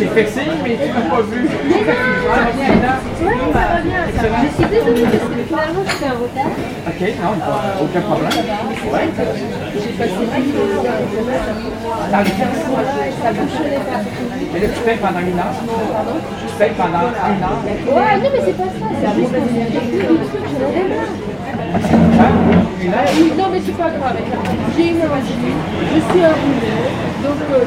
J'ai fait signe, mais tu m'as pas vu. Ouais, ça va bien. Je suis désolée parce que finalement je suis en retard. Ok, non, aucun problème. Ouais. J'ai passé Dans le temps, ça fonctionnait pas. mais là, tu payes pendant 1 heure. Pardon? Tu payes pendant 1 heure. Ouais, non mais c'est pas ça, c'est juste parce qu'il y a plus de trucs, j'en avais marre. Non mais c'est pas grave, j'ai une machine, je suis enroulée, donc je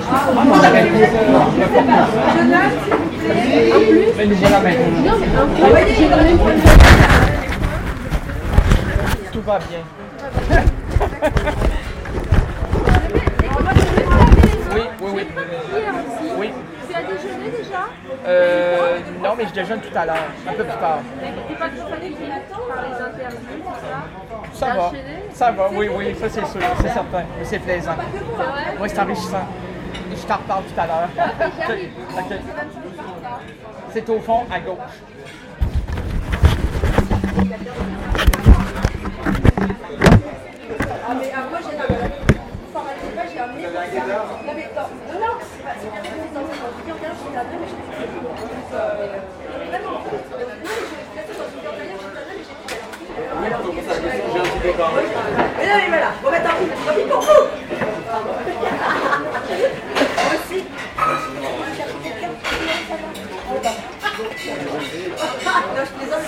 en plus, Mais nous voilà maintenant. non mais en plus, j'ai quand même pas Tout va bien. Oui. Oui. Tu as déjeuné déjà? Non, mais je déjeune tout à l'heure, un peu plus tard. T'es pas trop fatigué par les interviews, tout ça? Ça va. Enchaîné? Ça va, oui, ça c'est sûr, c'est certain. Mais c'est plaisant. C'est vrai? Oui, c'est enrichissant. Je t'en reparle tout à l'heure. J'arrive. Ok. C'est au fond, à gauche. Ah mais moi j'ai formalisé pas, j'ai amené. Non mais non, c'est pas c'est bien fait dans une clientèle, je suis mais je sais vraiment. Non mais je suis dans une clientèle, mais non mais voilà, bon bah tant pis pour vous. Moi aussi. Non, je plaisante.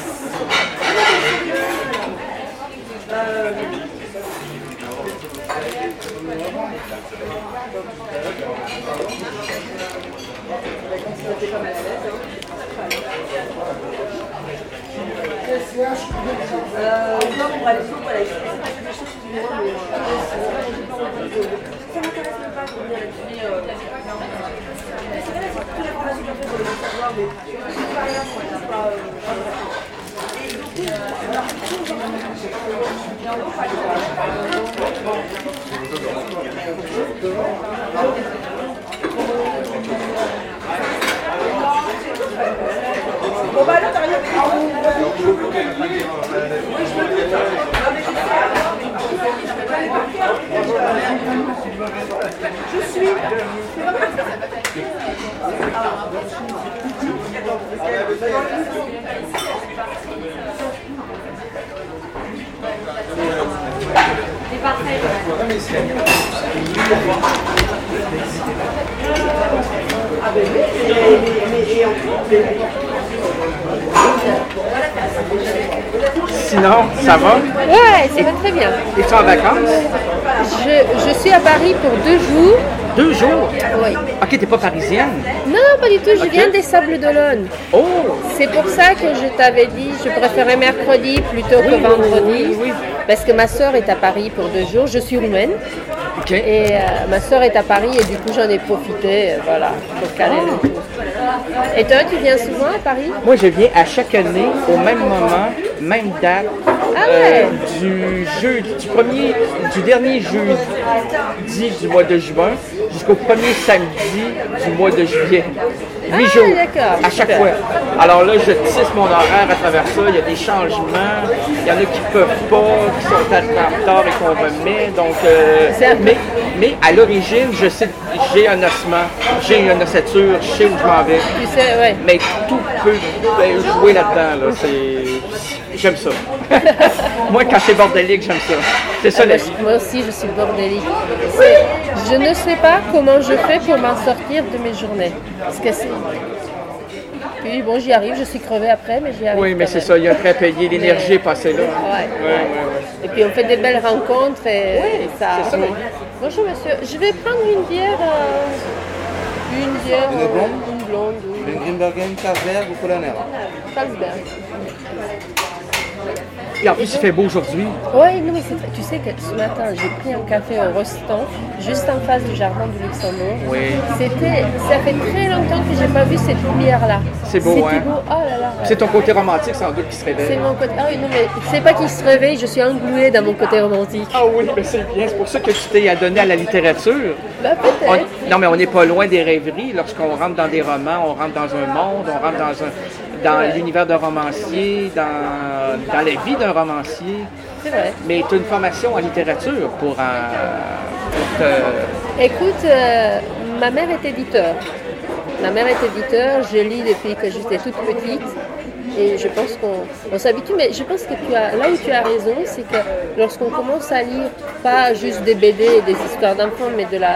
Non, on va aller sur voilà, je sais pas des choses du moins, mais ça m'intéresse même pas de venir là-dessus. C'est vrai, c'est toute l'information que j'ai besoin de savoir, mais je ne sais pas rien, moi, c'est pas. Et donc, bon bah là t'as rien pris. Oui je me doute. Je suis. C'est parfait. Ah ben oui, mais Sinon, ça va? Ouais, ça va très bien. Es-tu en vacances? Je suis à Paris pour 2 jours. 2 jours? Oui. Ok, t'es pas parisienne? Non, pas du tout, je viens des Sables d'Olonne. Oh! C'est pour ça que je t'avais dit, je préférais mercredi plutôt que vendredi. oui. Parce que ma sœur est à Paris pour 2 jours, je suis roumaine. Ok. Et ma sœur est à Paris et du coup j'en ai profité, voilà, pour caler le tour. Et toi, tu viens souvent à Paris? Moi, je viens à chaque année, au même moment, même date, Ah ouais. du dernier jeudi du mois de juin jusqu'au premier samedi du mois de juillet. 8 jours, d'accord, à chaque super. fois. Alors là, je tisse mon horaire à travers ça. Il y a des changements. Il y en a qui peuvent pas, qui sont en retard et qu'on remet. Donc, mais à l'origine, je sais, j'ai un ossement, j'ai une ossature, je sais où je m'en vais. Tu sais, ouais. Mais tout peut jouer là-dedans. Là. J'aime ça. Moi, quand c'est bordélique, j'aime ça. C'est ça la vie. Moi aussi, je suis bordélique. Je ne sais pas comment je fais pour m'en sortir de mes journées. Parce que c'est... Puis bon, j'y arrive, je suis crevée après, mais j'y arrive. Oui, mais quand c'est même. ça, il y a un prêt à payer, l'énergie est passée là. Ouais. Et puis on fait des belles rencontres et ça. c'est ça, la vie. Bonjour monsieur, je vais prendre une bière. Une blonde? Une blonde. Une Grimbergen, Carlsberg ou Colonera? Carlsberg. Et en plus, il fait beau aujourd'hui. Oui, non, mais c'est vrai. Tu sais que ce matin, j'ai pris un café au Rostan, juste en face du jardin du Luxembourg. Oui. Ça fait très longtemps que j'ai pas vu cette lumière-là. C'est beau, C'était hein? beau, oh là là. C'est ton côté romantique, sans doute, qui se C'est révèle. mon côté. Ah oui, non, mais c'est pas qu'il se réveille, je suis engluée dans mon côté romantique. Ah oui, mais c'est bien. C'est pour ça que tu t'es adonné à la littérature. Bah, peut-être. Non, mais on n'est pas loin des rêveries. Lorsqu'on rentre dans des romans, on rentre dans un monde, on rentre dans l'univers d'un romancier, dans la vie d'un romancier. C'est vrai. Mais tu as une formation en littérature pour te... Écoute, ma mère est éditeur. Ma mère est éditeur, je lis depuis que j'étais toute petite. Et je pense qu'on s'habitue, mais je pense que là où tu as raison, c'est que lorsqu'on commence à lire pas juste des BD et des histoires d'enfants, mais de la...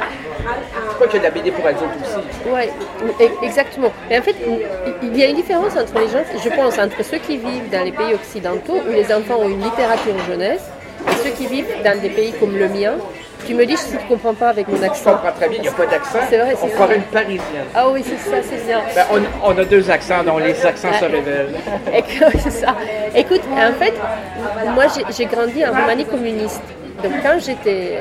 Je crois qu'il y a de la BD pour adultes aussi. Ouais, exactement. Mais en fait, il y a une différence entre les gens, je pense, entre ceux qui vivent dans les pays occidentaux, où les enfants ont une littérature jeunesse, et ceux qui vivent dans des pays comme le mien. Tu me dis si tu ne comprends pas avec mon accent. Je comprends très bien, il n'y a pas d'accent. C'est vrai, c'est on croirait une parisienne. Ah oui, c'est ça, c'est bien. Ben, on a 2 accents dont les accents se révèlent. C'est ça. Écoute, en fait, moi j'ai grandi en Roumanie communiste. Donc quand j'étais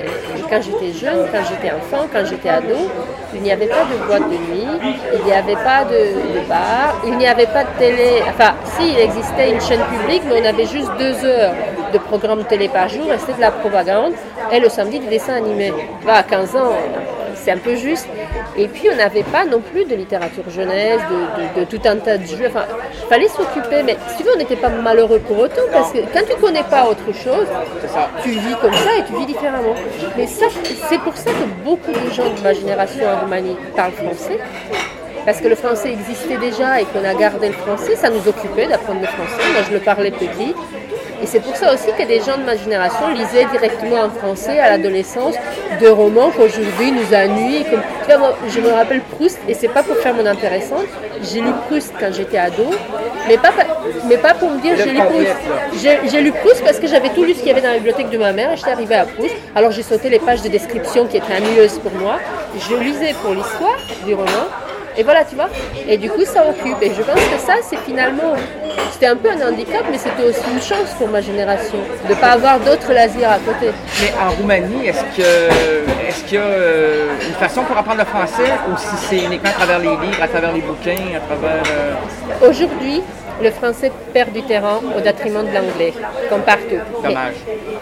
jeune, quand j'étais enfant, quand j'étais ado, il n'y avait pas de boîte de nuit, il n'y avait pas de bar, il n'y avait pas de télé. Enfin, si, il existait une chaîne publique, mais on avait juste 2 heures de programme télé par jour, et c'était de la propagande, et le samedi des dessins animés. À 15 ans, c'est un peu juste. Et puis on n'avait pas non plus de littérature jeunesse, de tout un tas de jeux. Enfin, il fallait s'occuper, mais si tu veux, on n'était pas malheureux pour autant, parce que quand tu ne connais pas autre chose, tu vis comme ça et tu vis différemment. Mais ça, c'est pour ça que beaucoup de gens de ma génération en Roumanie parlent français. Parce que le français existait déjà et qu'on a gardé le français, ça nous occupait d'apprendre le français. Moi, je le parlais petit. Et c'est pour ça aussi que des gens de ma génération lisaient directement en français à l'adolescence de romans qu'aujourd'hui nous ennuient. Comme... Tu vois, moi, je me rappelle Proust, et c'est pas pour faire mon intéressante. J'ai lu Proust quand j'étais ado, mais pas pour me dire j'ai lu Proust. J'ai lu Proust parce que j'avais tout lu ce qu'il y avait dans la bibliothèque de ma mère et j'étais arrivée à Proust. Alors j'ai sauté les pages de description qui étaient ennuyeuses pour moi. Je lisais pour l'histoire du roman. Et voilà, tu vois. Et du coup, ça occupe. Et je pense que ça, c'est finalement... C'était un peu un handicap, mais c'était aussi une chance pour ma génération de ne pas avoir d'autres loisirs à côté. Mais en Roumanie, est-ce qu'il y a une façon pour apprendre le français ou si c'est uniquement à travers les livres, à travers les bouquins, à travers... Aujourd'hui, le français perd du terrain au détriment de l'anglais, comme partout. Dommage.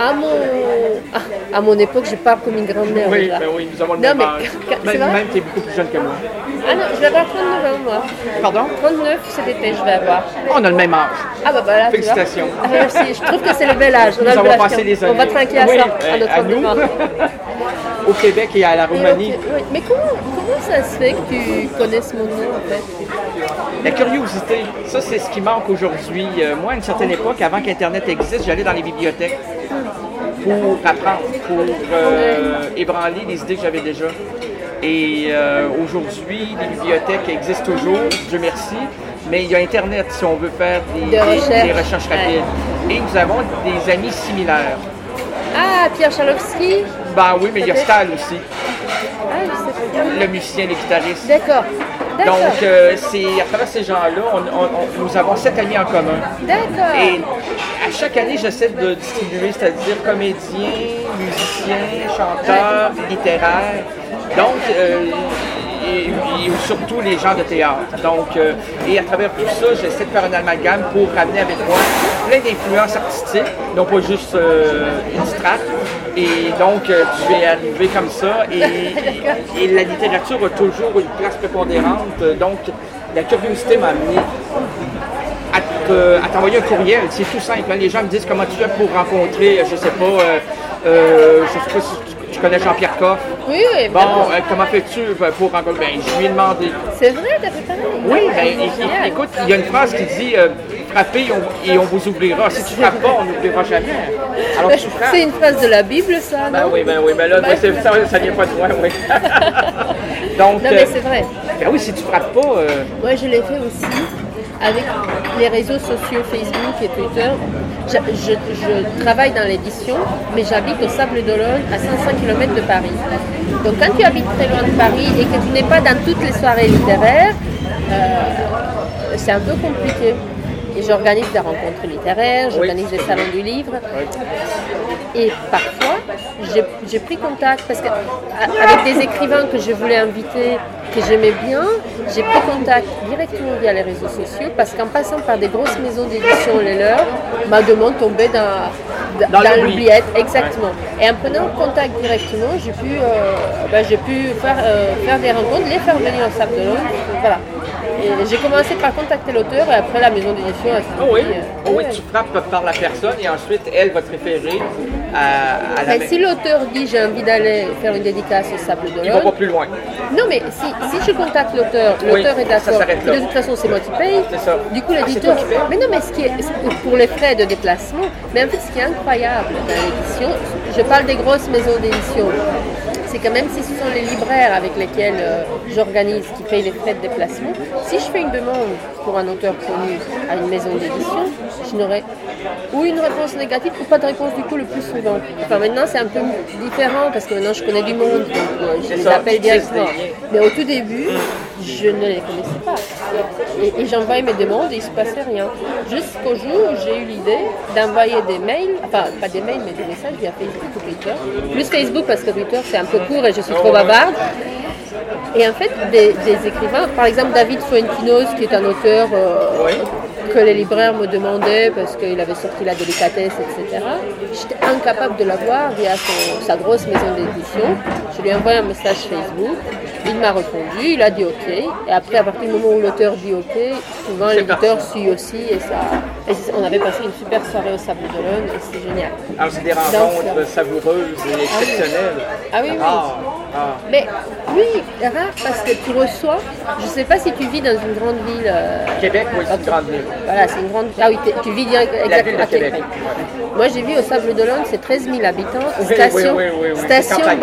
À mon époque, je parle comme une grand-mère. Oui, déjà. ben oui, nous avons le même âge. Même tu es beaucoup plus jeune que moi. Ah non, je vais avoir 39 ans, moi. Pardon? 39 cet été, je vais avoir. On a le même âge. Ah bah voilà, félicitations. Ah, merci, je trouve que c'est le bel âge. Nous avons passé les années. On va trinquer à ça, à notre à nous. Au Québec et à la Roumanie. Oui. Mais comment ça se fait que tu connaisses mon nom, en fait? La curiosité, ça c'est ce qui manque aujourd'hui. Moi, à une certaine époque, avant qu'Internet existe, j'allais dans les bibliothèques pour apprendre, pour ébranler les idées que j'avais déjà. Et aujourd'hui, les bibliothèques existent toujours, Dieu merci, mais il y a Internet si on veut faire des recherches rapides. Et nous avons des amis similaires. Ah, Pierre Chalowski? Ben oui, mais il y a Stahl aussi. Ah, je sais pas. Le musicien, le guitariste. D'accord. Donc, c'est à travers ces gens-là, nous avons 7 amis en commun. D'accord. Et à chaque année, j'essaie de distribuer, c'est-à-dire comédiens, musiciens, chanteurs, littéraires. Donc, et surtout les gens de théâtre. Donc, et à travers tout ça, j'essaie de faire un amalgame pour ramener avec moi plein d'influences artistiques, non pas juste une strate. Et donc, tu es arrivé comme ça. Et la littérature a toujours une place prépondérante. Donc, la curiosité m'a amené à t'envoyer un courriel. C'est tout simple. Hein. Les gens me disent comment tu fais pour rencontrer, je sais pas si tu connais Jean-Pierre Coff. Oui. Bon, comment fais-tu pour rencontrer? Ben, je lui ai demandé. C'est vrai, t'as fait pareil? Oui, écoute, il y a une phrase qui dit frappez et on vous ouvrira. Si tu frappes pas, on n'ouvrira jamais. Alors tu frappes. C'est une phrase de la Bible, ça, non? Ben oui, là, ça vient pas de moi, oui. Donc, non, mais c'est vrai. Ben oui, si tu frappes pas. Moi, je l'ai fait aussi avec les réseaux sociaux Facebook et Twitter. Je travaille dans l'édition, mais j'habite au Sable d'Olonne, à 500 km de Paris. Donc quand tu habites très loin de Paris et que tu n'es pas dans toutes les soirées littéraires, c'est un peu compliqué. Et j'organise des rencontres littéraires, j'organise des salons du livre. Et parfois, j'ai pris contact, parce qu'avec des écrivains que je voulais inviter, que j'aimais bien, j'ai pris contact directement via les réseaux sociaux, parce qu'en passant par des grosses maisons d'édition, les leurs, ma demande tombait dans l'oubliette. Exactement. Et en prenant contact directement, j'ai pu faire des rencontres, les faire venir au Sable d'Olonne. Voilà. j'ai commencé par contacter l'auteur et après la maison d'édition a Oh oui, suivi, oh oui, tu frappes par la personne et ensuite elle va te référer à la Mais si l'auteur dit j'ai envie d'aller faire une dédicace au Sable Il va pas d'Olonne, plus loin. non mais si je contacte l'auteur, Oui, l'auteur est ça d'accord, s'arrête là. de toute façon c'est moi qui paye, C'est ça. du coup Ah, l'éditeur, c'est toi qui payes? mais non mais pour les frais de déplacement, mais en fait ce qui est incroyable dans l'édition, je parle des grosses maisons d'édition, c'est que même si ce sont les libraires avec lesquels j'organise qui payent les frais de déplacement, si je fais une demande pour un auteur connu à une maison d'édition, je n'aurai ou une réponse négative ou pas de réponse du tout le plus souvent. Enfin maintenant c'est un peu différent parce que maintenant je connais du monde, donc je les ça, appelle tu directement. sais, c'est- Mais au tout début, je ne les connaissais pas. Et j'envoyais mes demandes et il ne se passait rien. Jusqu'au jour où j'ai eu l'idée d'envoyer des mails, enfin pas des mails mais des messages via Facebook ou Twitter. Plus Facebook parce que Twitter c'est un peu court et je suis trop bavarde. Et en fait, des écrivains, par exemple David Fuentinos, qui est un auteur que les libraires me demandaient parce qu'il avait sorti La Délicatesse, etc. J'étais incapable de l'avoir via sa grosse maison d'édition. Je lui ai envoyé un message Facebook, il m'a répondu, il a dit OK. Et après, à partir du moment où l'auteur dit OK, souvent l'éditeur suit aussi. Et on avait passé une super soirée au Sable d'Olonne et c'est génial. Alors c'est des rencontres savoureuses et exceptionnelles. Ah oui, oui. Ah. Mais oui, rare parce que tu reçois, je ne sais pas si tu vis dans une grande ville. Québec, oui, c'est une grande ville. Voilà, c'est une grande. Ah oui, tu vis La ville exactement de à Québec. Québec. Moi, j'ai vu au Sable d'Olonne, c'est 13 000 habitants. Oui, Station, oui. C'est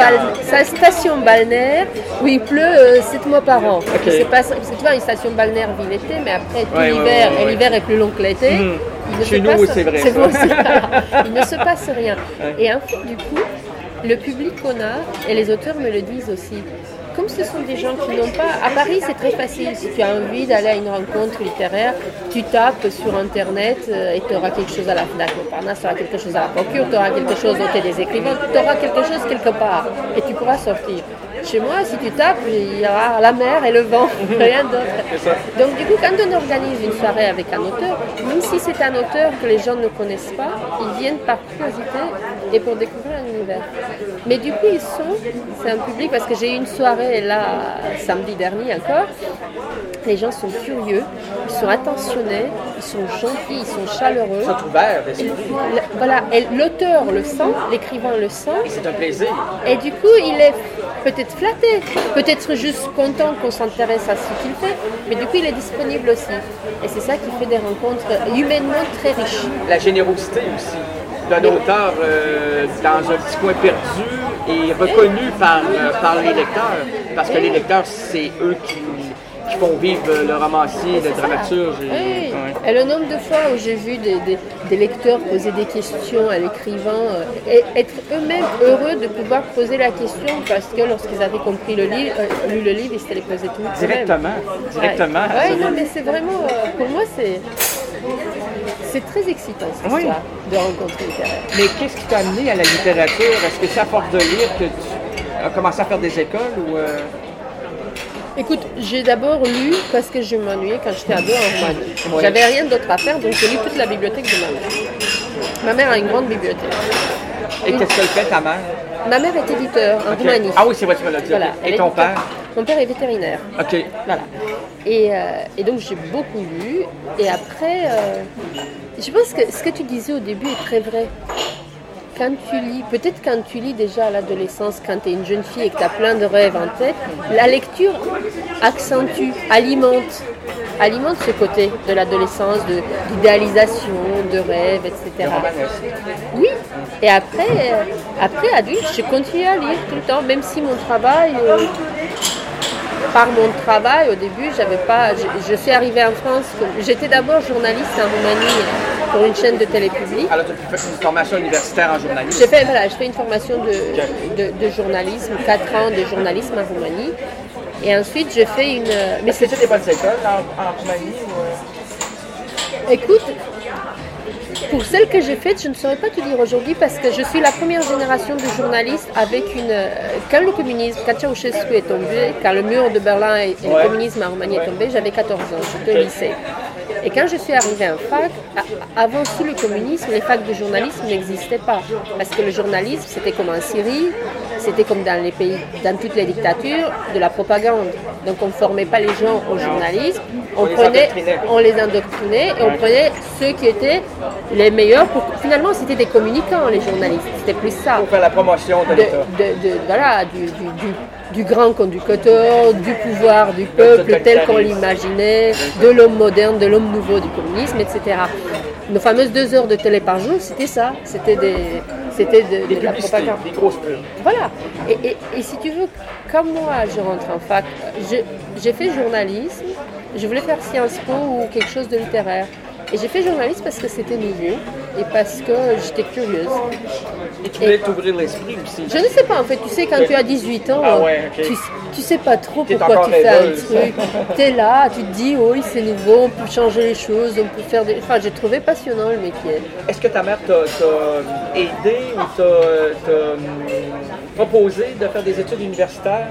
station balnéaire où il pleut 7 mois par an. Ok. C'est pas, tu vois, une station balnéaire ville l'été, mais après tout Ouais, l'hiver, ouais. et l'hiver est plus long que l'été. Il ne Chez se nous, passe- c'est vrai, C'est ça. vrai aussi. Il ne se passe rien. Et en fait, du coup, le public qu'on a, et les auteurs me le disent aussi, comme ce sont des gens qui n'ont pas... À Paris, c'est très facile. Si tu as envie d'aller à une rencontre littéraire, tu tapes sur Internet et tu auras quelque chose à la FNAC Montparnasse, tu auras quelque chose à la Procure, tu auras quelque chose au Quai des Écrivains, tu auras quelque chose quelque part et tu pourras sortir. Chez moi, si tu tapes, il y aura la mer et le vent, rien d'autre. Donc du coup, quand on organise une soirée avec un auteur, même si c'est un auteur que les gens ne connaissent pas, ils viennent par curiosité et pour découvrir un univers. Mais du coup, c'est un public, parce que j'ai eu une soirée là, samedi dernier encore, les gens sont curieux, ils sont attentionnés, ils sont gentils, ils sont chaleureux. Ils sont ouverts d'esprit. Voilà, et l'auteur le sent, l'écrivain le sent, Et c'est un plaisir. et du coup, il est peut-être flatté, peut-être juste content qu'on s'intéresse à ce qu'il fait, mais du coup, il est disponible aussi. Et c'est ça qui fait des rencontres humainement très riches. La générosité aussi d'un auteur dans un petit coin perdu et reconnu par les lecteurs. Parce que les lecteurs, c'est eux qui font vivre le romancier, le dramaturge. Oui. Et le nombre de fois où j'ai vu des lecteurs poser des questions à l'écrivain et être eux-mêmes heureux de pouvoir poser la question parce que lorsqu'ils avaient compris lu le livre, ils se les posaient tout Directement. Oui, non, mais c'est vraiment, pour moi, c'est très excitant cette histoire de rencontre littéraire. Mais qu'est-ce qui t'a amené à la littérature? Est-ce que c'est à force de lire que tu as commencé à faire des écoles ou Écoute, j'ai d'abord lu parce que je m'ennuyais quand j'étais ado en Roumanie. Ouais. J'avais rien d'autre à faire, donc j'ai lu toute la bibliothèque de ma mère. Ma mère a une grande bibliothèque. Et qu'est-ce qu'elle fait ta mère? Ma mère est éditeur en Ok. Roumanie. Ah oui, c'est vrai, tu me l'as dit. Voilà, Ok. elle Et est ton éditeur. père? Mon père est vétérinaire. OK. Voilà. Et donc j'ai beaucoup lu. Et après, je pense que ce que tu disais au début est très vrai. Quand tu lis, peut-être quand tu lis déjà à l'adolescence, quand tu es une jeune fille et que tu as plein de rêves en tête, la lecture accentue, alimente ce côté de l'adolescence, d'idéalisation, de rêve, etc. Oui, et après adulte, je continue à lire tout le temps, même si mon travail, par mon travail, au début, je suis arrivée en France, j'étais d'abord journaliste en Roumanie pour une chaîne de télé publique. Alors, tu as fait une formation universitaire en journalisme? Je fais une formation de journalisme, 4 ans de journalisme en Roumanie. Et ensuite, j'ai fait une... Mais c'était des bonnes écoles en Roumanie? Écoute, pour celles que j'ai faites, je ne saurais pas te dire aujourd'hui parce que je suis la première génération de journalistes avec une... Quand le communisme, quand Ceausescu est tombé, quand le mur de Berlin et le communisme en Roumanie est tombé, j'avais 14 ans, j'étais au lycée. Et quand je suis arrivée en fac, avant sous le communisme, les facs de journalisme n'existaient pas. Parce que le journalisme, c'était comme en Syrie, c'était comme dans les pays, dans toutes les dictatures, de la propagande. Donc on ne formait pas les gens au journalisme, on les endoctrinait et on prenait ceux qui étaient les meilleurs. Finalement, c'était des communicants, les journalistes. C'était plus ça. Pour faire la promotion de l'État. Voilà, du grand conducteur, du pouvoir du peuple tel qu'on l'imaginait, de l'homme moderne, de l'homme nouveau du communisme, etc. Nos fameuses 2 heures de télé par jour, c'était ça. C'était de la propagande. Des grosses pubs. Voilà. Et si tu veux, comme moi, je rentre en fac, j'ai fait journalisme, je voulais faire Sciences Po ou quelque chose de littéraire. Et j'ai fait journalisme parce que c'était nouveau et parce que j'étais curieuse. Et tu voulais t'ouvrir l'esprit aussi. Je ne sais pas, en fait, tu sais, quand tu as 18 ans, tu sais pas trop pourquoi tu fais un truc. Tu es là, tu te dis, oui, c'est nouveau, on peut changer les choses, on peut faire des... Enfin, j'ai trouvé passionnant le métier. Est-ce que ta mère t'a aidé ou t'a proposé de faire des études universitaires?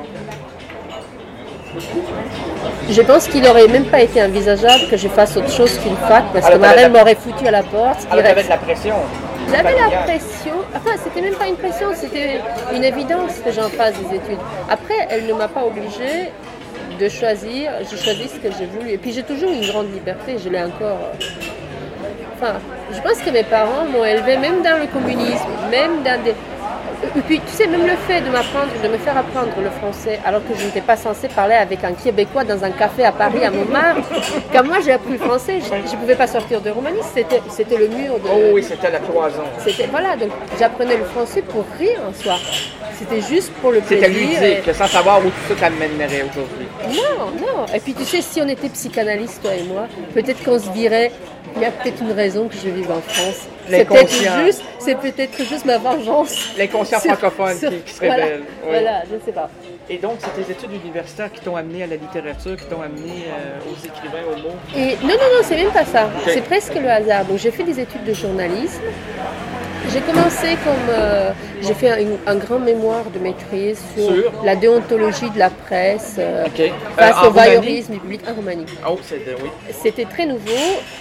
Je pense qu'il n'aurait même pas été envisageable que je fasse autre chose qu'une fac, parce que ma mère m'aurait foutu à la porte. Alors, t'avais de la pression. J'avais la pression, enfin c'était même pas une pression, c'était une évidence que j'en fasse des études. Après, elle ne m'a pas obligée de choisir, j'ai choisi ce que j'ai voulu. Et puis j'ai toujours une grande liberté, je l'ai encore. Enfin, je pense que mes parents m'ont élevée même dans le communisme, même dans des... Et puis, tu sais, même le fait de me faire apprendre le français, alors que je n'étais pas censée parler avec un Québécois dans un café à Paris, à Montmartre, quand moi j'ai appris le français, je ne pouvais pas sortir de Roumanie, c'était le mur de... Oh oui, c'était la cloison. Voilà, donc j'apprenais le français pour rire en soi. C'était juste pour le plaisir. C'était ludique, sans savoir où tout ça t'amènerait aujourd'hui. Non. Et puis tu sais, si on était psychanalyste, toi et moi, peut-être qu'on se dirait, il y a peut-être une raison que je vive en France. C'est peut-être juste ma vengeance. L'inconscient francophone qui se révèle. Voilà, je ne sais pas. Et donc, c'est tes études universitaires qui t'ont amené à la littérature, qui t'ont amené aux écrivains, aux mots? Non, c'est même pas ça. Okay. C'est presque le hasard. Donc, j'ai fait des études de journalisme. J'ai commencé j'ai fait un grand mémoire de maîtrise sur la déontologie de la presse face au voyeurisme du public en Roumanie. Oh, C'était très nouveau,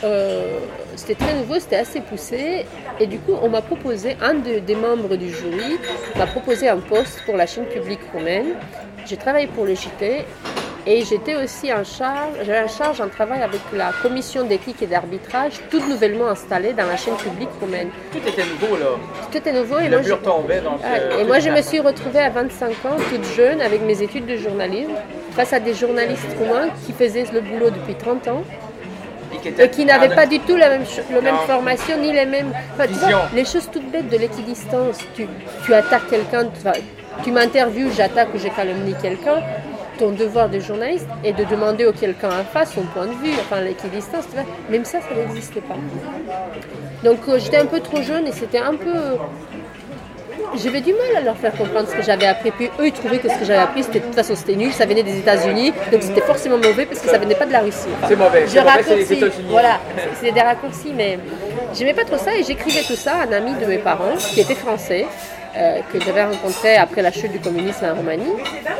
c'était assez poussé et du coup on m'a proposé, des membres du jury m'a proposé un poste pour la chaîne publique roumaine. J'ai travaillé pour le JT. Et j'étais aussi j'avais en charge un travail avec la commission d'éthique et d'arbitrage, toute nouvellement installée dans la chaîne publique roumaine. Tout était nouveau là. Tout était nouveau. Et le mur tombait. Donc, et moi je me suis retrouvée à 25 ans, toute jeune, avec mes études de journalisme, face à des journalistes roumains qui faisaient le boulot depuis 30 ans. Et qui n'avaient pas du tout la même formation, ni les mêmes... Enfin, tu vois, les choses toutes bêtes de l'équidistance. Tu attaques quelqu'un, tu m'interviews, j'attaque ou j'ai calomnie quelqu'un. Ton devoir de journaliste est de demander au quelqu'un en face son point de vue, enfin l'équidistance, tu vois, même ça n'existait pas. Donc j'étais un peu trop jeune et c'était un peu... J'avais du mal à leur faire comprendre ce que j'avais appris, puis eux ils trouvaient que ce que j'avais appris, de toute façon c'était nul, ça venait des États-Unis, donc c'était forcément mauvais parce que ça venait pas de la Russie. Enfin, c'est mauvais, c'est les États-Unis. Voilà, c'est des raccourcis, mais j'aimais pas trop ça et j'écrivais tout ça à un ami de mes parents qui était français. Que j'avais rencontré après la chute du communisme en Roumanie.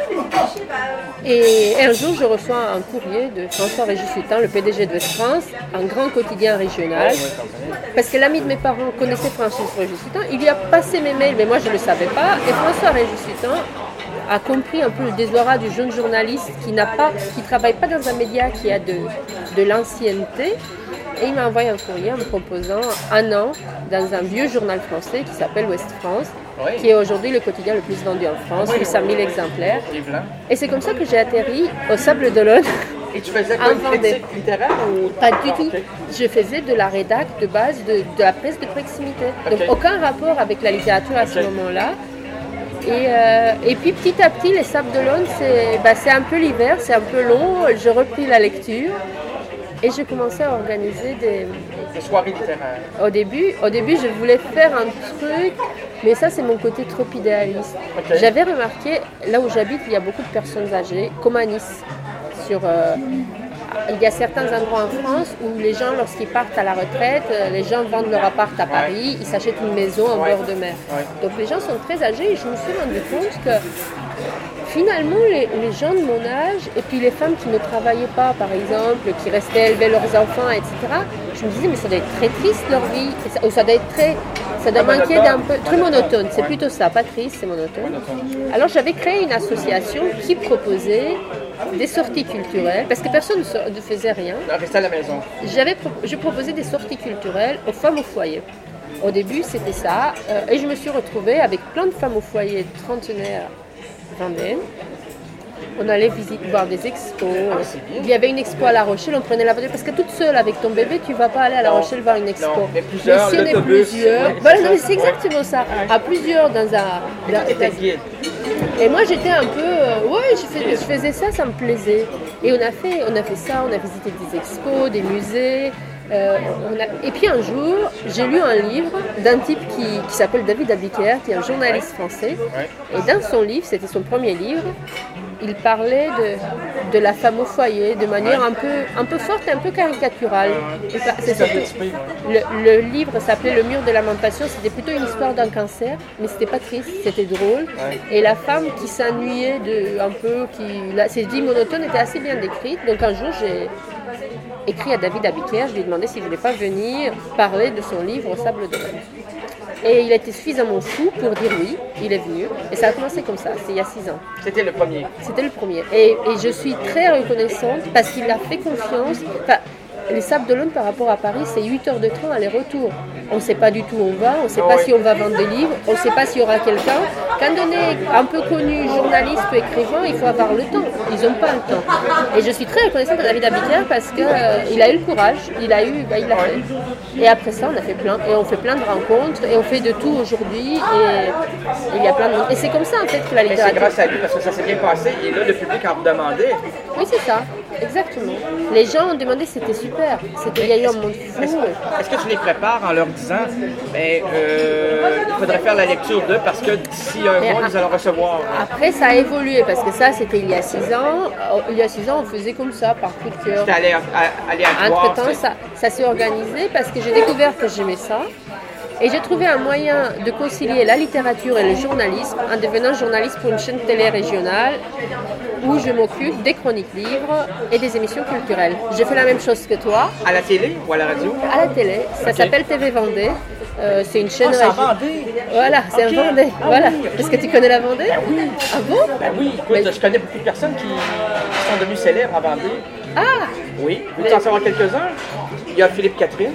Et un jour, je reçois un courrier de François-Régis Hutin, le PDG de West France, un grand quotidien régional. Parce que l'ami de mes parents connaissait François-Régis Hutin, il lui a passé mes mails, mais moi je ne le savais pas. Et François-Régis Hutin a compris un peu le désarroi du jeune journaliste qui ne travaille pas dans un média qui a de l'ancienneté. Et il m'a envoyé un courrier en me proposant un an dans un vieux journal français qui s'appelle Ouest France, qui est aujourd'hui le quotidien le plus vendu en France, 800 000 exemplaires. Et c'est comme ça que j'ai atterri au Sable d'Olonne. Et tu faisais quoi, une critique littéraire ou... Pas du tout. Je faisais de la rédac de base, de la presse de proximité. Donc aucun rapport avec la littérature à ce moment-là. Et puis petit à petit, les Sables d'Olonne, c'est un peu l'hiver, c'est un peu long. Je repris la lecture. Et j'ai commencé à organiser des soirées littéraires. Au début, je voulais faire un truc, mais ça, c'est mon côté trop idéaliste. J'avais remarqué, là où j'habite, il y a beaucoup de personnes âgées, comme à Nice. Il y a certains endroits en France où les gens, lorsqu'ils partent à la retraite, les gens vendent leur appart à Paris, ils s'achètent une maison en bord de mer. Donc les gens sont très âgés et je me suis rendu compte que finalement, les gens de mon âge, et puis les femmes qui ne travaillaient pas, par exemple, qui restaient élever leurs enfants, etc., je me disais, mais ça doit être très triste leur vie, ou ça doit être ça doit manquer d'un peu, très monotone, c'est plutôt ça, pas triste, c'est monotone. Alors j'avais créé une association qui proposait des sorties culturelles, parce que personne ne faisait rien. Rester à la maison. Je proposais des sorties culturelles aux femmes au foyer. Au début, c'était ça, et je me suis retrouvée avec plein de femmes au foyer trentenaires vendéennes. On allait voir des expos. Il y avait une expo à La Rochelle, on prenait la voiture parce que toute seule avec ton bébé, tu ne vas pas aller à La Rochelle voir une expo. Non, mais plusieurs, si on est plusieurs, voilà, non, mais c'est exactement ça. À plusieurs dans un. Et moi j'étais un peu, je faisais ça, ça me plaisait. Et on a fait ça, on a visité des expos, des musées. Et puis un jour, j'ai lu un livre d'un type qui s'appelle David Abiker, qui est un journaliste français. Et dans son livre, c'était son premier livre, il parlait de la femme au foyer de manière un peu forte et un peu caricaturale. Le livre s'appelait Le mur de lamentation, c'était plutôt une histoire d'un cancer, mais c'était pas triste, c'était drôle. Et la femme qui s'ennuyait ses vies monotones étaient assez bien décrites. Donc un jour, j'ai écrit à David Abiker, je lui ai demandé s'il ne voulait pas venir parler de son livre Au sable d'Olonne. Et il a été suffisamment fou pour dire oui, il est venu. Et ça a commencé comme ça, c'est il y a 6 ans. C'était le premier. C'était le premier. Et je suis très reconnaissante parce qu'il a fait confiance. Enfin, les Sables d'Olonne par rapport à Paris, c'est 8 heures de train aller-retour. On ne sait pas du tout où on va, on ne sait pas si on va vendre des livres, on ne sait pas s'il y aura quelqu'un. Quand on est un peu connu, journaliste ou écrivain, il faut avoir le temps. Ils n'ont pas le temps. Et je suis très reconnaissante à David Abiker parce qu'il a eu le courage, il l'a fait. Et après ça, on a fait plein. Et on fait plein de rencontres et on fait de tout aujourd'hui. Et il y a plein de monde. Et c'est comme ça en fait que la littérature. C'est grâce à lui parce que ça s'est bien passé. Et là, le public en vous demandait. Oui, c'est ça. Exactement. Les gens ont demandé, c'était super. Il y a eu un monde fou. Est-ce que tu les prépares en leur disant, il faudrait faire la lecture d'eux parce que d'ici un mois, nous allons recevoir. Après, ça a évolué parce que ça, c'était il y a 6 ans. Il y a 6 ans, on faisait comme ça, par coup de cœur. C'était aléatoire. Entre-temps, ça s'est organisé parce que j'ai découvert que j'aimais ça. Et j'ai trouvé un moyen de concilier la littérature et le journalisme en devenant journaliste pour une chaîne télé régionale où je m'occupe des chroniques livres et des émissions culturelles. J'ai fait la même chose que toi. À la télé ou à la radio? À la télé. Ça s'appelle TV Vendée. C'est une chaîne régionale. Vendée? Voilà, c'est un Vendée. Voilà. Est-ce que tu connais la Vendée? Oui. Ah bon? Ben oui, écoute, je connais beaucoup de personnes qui sont devenues célèbres à Vendée. Ah! Oui, veux-tu en savoir quelques-uns? Il y a Philippe Catherine.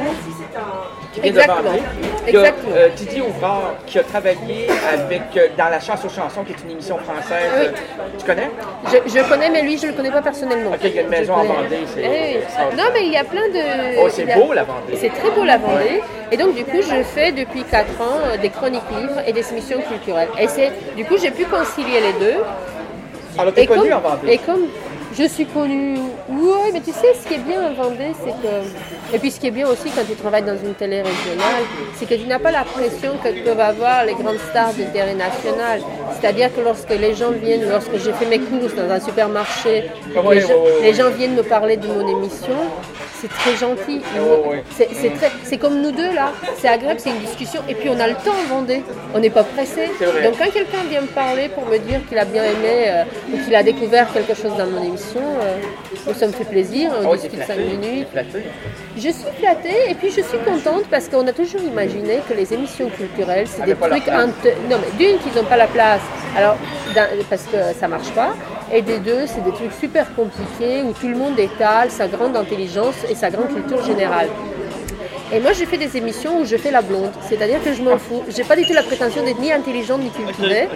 Exactement. Il y a Didier Ouvrard qui a travaillé dans La Chasse aux chansons, qui est une émission française. Oui. Tu connais? Je connais, mais lui, je ne le connais pas personnellement. Ok, il y a une maison à Vendée. Non, mais il y a plein de... Oh, c'est beau la Vendée. C'est très beau la Vendée. Et donc, du coup, je fais depuis 4 ans des chroniques livres et des émissions culturelles. Et du coup, j'ai pu concilier les deux. Alors, tu es connue en Vendée? Et comme je suis connue, oui, mais tu sais, ce qui est bien en Vendée, c'est que... Et puis ce qui est bien aussi quand tu travailles dans une télé régionale, c'est que tu n'as pas la pression que peuvent avoir les grandes stars de télé nationale. C'est-à-dire que lorsque les gens viennent, lorsque j'ai fait mes courses dans un supermarché, les gens viennent me parler de mon émission, c'est très gentil. C'est comme nous deux là, c'est agréable, c'est une discussion. Et puis on a le temps en Vendée, on n'est pas pressé. Donc quand quelqu'un vient me parler pour me dire qu'il a bien aimé ou qu'il a découvert quelque chose dans mon émission, ça me fait plaisir, on discute 5 minutes. Je suis flattée et puis je suis contente parce qu'on a toujours imaginé que les émissions culturelles, c'est des trucs... Non mais d'une, qu'ils n'ont pas la place, alors, parce que ça ne marche pas. Et des deux, c'est des trucs super compliqués où tout le monde étale sa grande intelligence et sa grande culture générale. Et moi, j'ai fait des émissions où je fais la blonde, c'est-à-dire que je m'en fous. J'ai pas du tout la prétention d'être ni intelligente ni cultivée.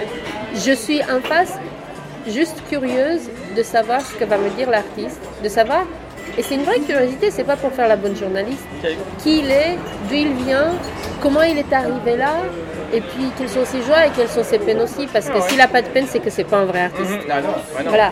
Je suis en face juste curieuse de savoir ce que va me dire l'artiste, de savoir. Et c'est une vraie curiosité, c'est pas pour faire la bonne journaliste. Qui il est, d'où il vient, comment il est arrivé là, et puis quelles sont ses joies et quelles sont ses peines aussi, parce que s'il n'a pas de peine, c'est que c'est pas un vrai artiste. Voilà.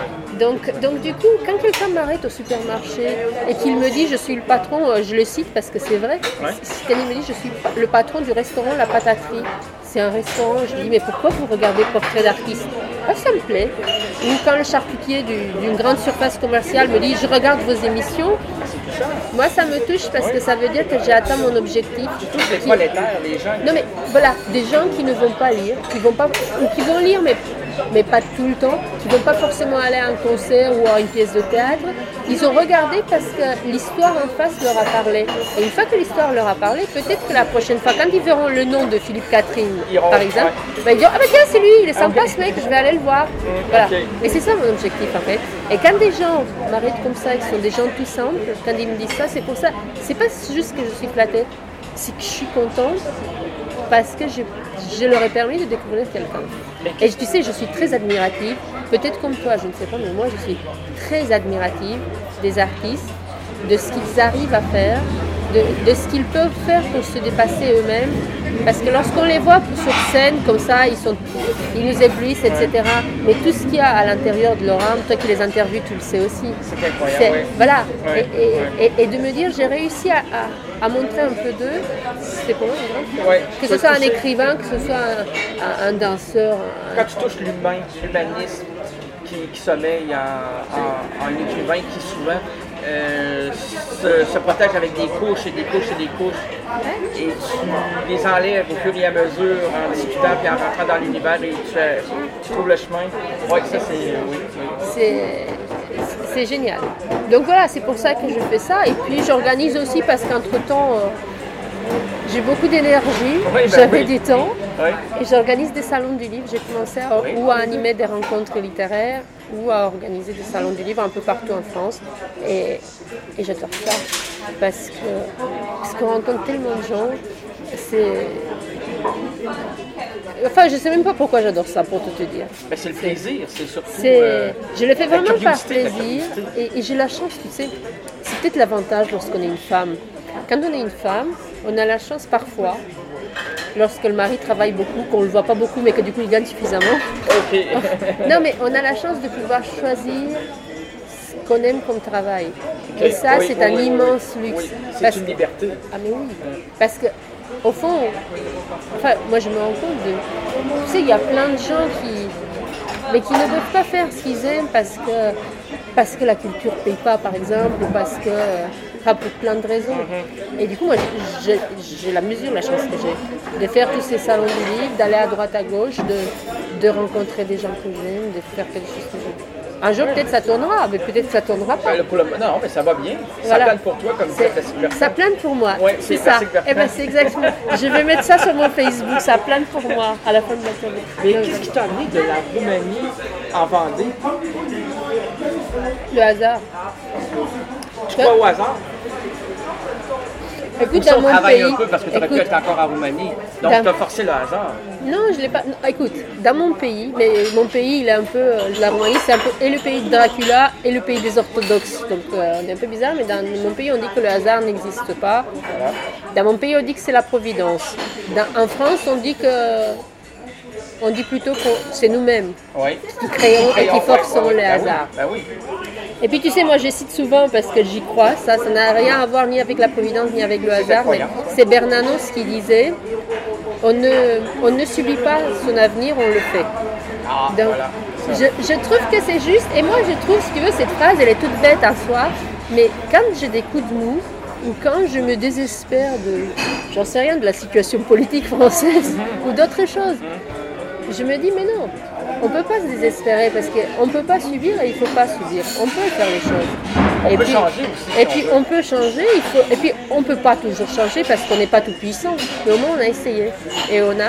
Donc du coup, quand quelqu'un m'arrête au supermarché et qu'il me dit je suis le patron, je le cite parce que c'est vrai, quand il me dit je suis le patron du restaurant La Pataterie, c'est un restaurant, je lui dis mais pourquoi vous regardez Portrait d'artiste? Ça me plaît. Ou quand le charcutier d'une grande surface commerciale me dit je regarde vos émissions, moi ça me touche parce que ça veut dire que j'ai atteint mon objectif. Les prolétaires, les gens. Non mais voilà, des gens qui ne vont pas lire, qui vont lire mais mais pas tout le temps, qui ne vont pas forcément aller à un concert ou à une pièce de théâtre. Ils ont regardé parce que l'histoire en face leur a parlé. Et une fois que l'histoire leur a parlé, peut-être que la prochaine fois, quand ils verront le nom de Philippe Catherine, par exemple, ils diront « Ah ben tiens, c'est lui, il est sympa ce mec, je vais aller le voir. » Voilà. Et c'est ça mon objectif en fait. Et quand des gens m'arrêtent comme ça, ils sont des gens tout simples, quand ils me disent ça, c'est pour ça. C'est pas juste que je suis flattée, c'est que je suis contente parce que je leur ai permis de découvrir quelqu'un. Et tu sais, je suis très admirative, peut-être comme toi, je ne sais pas, mais moi je suis très admirative des artistes, de ce qu'ils arrivent à faire, de ce qu'ils peuvent faire pour se dépasser eux-mêmes. Parce que lorsqu'on les voit sur scène comme ça, ils nous éblouissent, etc. Mais tout ce qu'il y a à l'intérieur de leur âme, toi qui les interviews, tu le sais aussi. C'est incroyable. Voilà. Et de me dire, j'ai réussi à montrer un peu d'eux, c'est pour moi une grande chose. Que ce soit un écrivain, que ce soit un danseur. Quand tu touches l'humanisme qui sommeille en écrivain qui souvent se protège avec des couches et des couches et des couches. Et tu les enlèves au fur et à mesure en discutant puis en rentrant dans l'univers et tu trouves le chemin. Oui, ça c'est. C'est génial. Donc voilà, c'est pour ça que je fais ça. Et puis j'organise aussi parce qu'entre-temps, j'ai beaucoup d'énergie, j'avais du temps. Et j'organise des salons du livre. J'ai commencé ou à animer des rencontres littéraires ou à organiser des salons du livre un peu partout en France. Et j'adore ça parce qu'on rencontre tellement de gens. Enfin, je ne sais même pas pourquoi j'adore ça, pour tout te dire. Mais c'est le plaisir, c'est surtout... Je le fais vraiment par plaisir et j'ai la chance, tu sais, c'est peut-être l'avantage lorsqu'on est une femme. Quand on est une femme, on a la chance parfois, lorsque le mari travaille beaucoup, qu'on ne le voit pas beaucoup, mais que du coup il gagne suffisamment. Okay. Non, mais on a la chance de pouvoir choisir ce qu'on aime comme travail. Okay. Et ça, c'est un immense luxe. C'est une liberté. Ah mais oui, parce que au fond, moi je me rends compte tu sais, il y a plein de gens mais qui ne peuvent pas faire ce qu'ils aiment parce que la culture ne paye pas, par exemple, ou parce que, pour plein de raisons. Et du coup, moi, j'ai la chance que j'ai, de faire tous ces salons du livre, d'aller à droite, à gauche, de rencontrer des gens que j'aime, de faire quelque chose que j'aime. Un jour, peut-être ça tournera, mais peut-être que ça tournera pas. Non, mais ça va bien. Voilà. Ça plane pour toi comme ça, classique Bertrand. Ça plane pour moi, c'est ça. Eh ben, c'est exactement. Je vais mettre ça sur mon Facebook, ça plane pour moi à la fin de ma journée. Mais qu'est-ce qui t'a amené de la Roumanie en Vendée? Le hasard. Tu crois au hasard? Écoute, dans mon travaille pays, un peu parce que tu aurais pu être encore en Roumanie. Donc, tu as forcé le hasard. Non, je ne l'ai pas. Non, écoute, dans mon pays, mais mon pays, il est un peu. La Roumanie, c'est un peu et le pays de Dracula et le pays des orthodoxes. Donc, on est un peu bizarre, mais dans mon pays, on dit que le hasard n'existe pas. Voilà. Dans mon pays, on dit que c'est la providence. En France, on dit plutôt que c'est nous-mêmes qui créons et qui forçons les hasards. Ben oui. Et puis tu sais, moi je cite souvent parce que j'y crois, ça n'a rien à voir ni avec la providence ni avec le hasard, mais c'est Bernanos qui disait on ne subit pas son avenir, on le fait. Donc je trouve que c'est juste, et moi je trouve, si tu veux, cette phrase elle est toute bête à soi, mais quand j'ai des coups de mou, ou quand je me désespère j'en sais rien, de la situation politique française ou d'autres choses, je me dis mais non, on ne peut pas se désespérer parce qu'on ne peut pas subir et il ne faut pas subir. On peut faire les choses. On peut changer aussi. Et puis on peut changer, et puis on ne peut pas toujours changer parce qu'on n'est pas tout puissant. Mais au moins on a essayé. Et au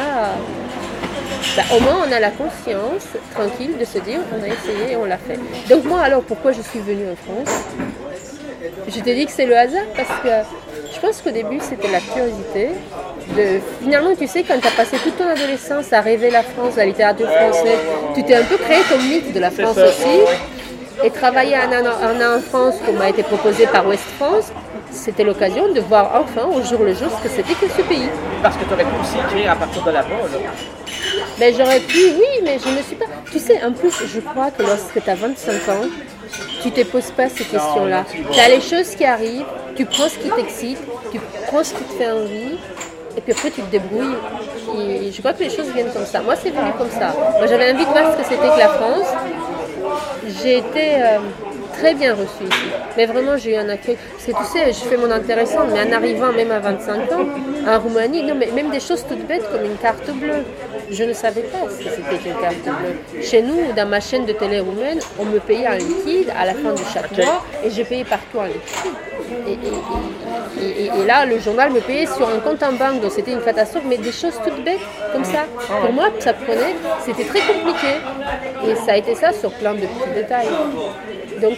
moins on a la conscience tranquille de se dire on a essayé et on l'a fait. Donc moi alors pourquoi je suis venue en France? Je t'ai dit que c'est le hasard parce que je pense qu'au début c'était la curiosité. Finalement, tu sais, quand tu as passé toute ton adolescence à rêver la France, la littérature française, tu t'es un peu créé ton mythe de la France aussi. Et travailler un an en France, comme m'a été proposé par Ouest France, c'était l'occasion de voir enfin, au jour le jour, ce que c'était que ce pays. Parce que tu aurais pu aussi écrire à partir de là-bas, là. Ben, j'aurais pu, oui, mais je ne me suis pas... Tu sais, en plus, je crois que lorsque tu as 25 ans, tu ne te poses pas ces questions-là. Tu as les choses qui arrivent, tu prends ce qui t'excite, tu prends ce qui te fait envie, et puis après tu te débrouilles. Et je crois que les choses viennent comme ça. Moi, c'est venu comme ça. Moi, j'avais envie de voir ce que c'était que la France. J'ai été très bien reçue ici. Mais vraiment, j'ai eu un accueil. Parce que tu sais, je fais mon intéressant, mais en arrivant même à 25 ans, en Roumanie, non, mais même des choses toutes bêtes comme une carte bleue. Je ne savais pas si c'était une carte bleue. Chez nous, dans ma chaîne de télé roumaine, on me payait en liquide à la fin de chaque mois et je payais partout en liquide. Et là, le journal me payait sur un compte en banque, donc c'était une catastrophe, mais des choses toutes bêtes comme ça. Pour moi, ça prenait, c'était très compliqué. Et ça a été ça sur plein de petits détails. Donc,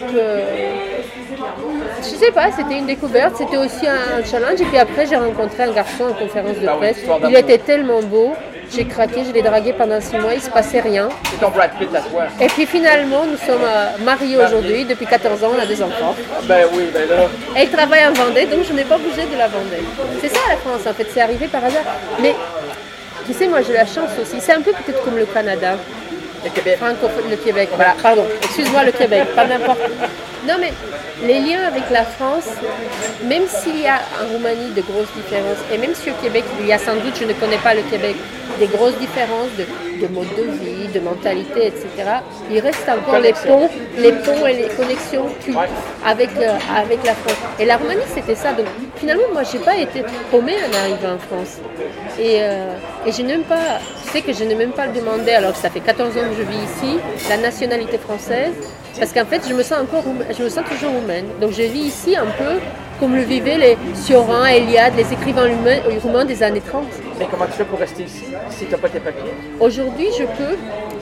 je sais pas, c'était une découverte, c'était aussi un challenge. Et puis après, j'ai rencontré un garçon en conférence de presse. Il était tellement beau, j'ai craqué, je l'ai dragué pendant 6 mois, il se passait rien. C'est ton Brad Pitt à toi. Et puis finalement, nous sommes mariés aujourd'hui, depuis 14 ans, on a des enfants. Ben oui, ben là. Elle travaille en Vendée, donc je n'ai pas bougé de la Vendée. C'est ça la France en fait, c'est arrivé par hasard. Mais tu sais, moi j'ai la chance aussi, c'est un peu peut-être comme le Canada. Le Québec. Le Québec, voilà, pardon, excuse-moi le Québec, pas n'importe. Non mais les liens avec la France, même s'il y a en Roumanie de grosses différences, et même si au Québec il y a sans doute, je ne connais pas le Québec, des grosses différences de mode de vie, de mentalité, etc. Il reste encore les ponts et les connexions avec la France. Et la Roumanie c'était ça, donc finalement moi j'ai pas été paumée en arrivant en France. Et je n'aime pas, tu sais que je n'ai même pas demandé, alors que ça fait 14 ans que je vis ici, la nationalité française, parce qu'en fait je me sens toujours roumaine. Donc je vis ici un peu comme le vivaient les Sioran, Eliade, les écrivains roumains des années 30. Mais comment tu fais pour rester ici si tu n'as pas tes papiers? Aujourd'hui je peux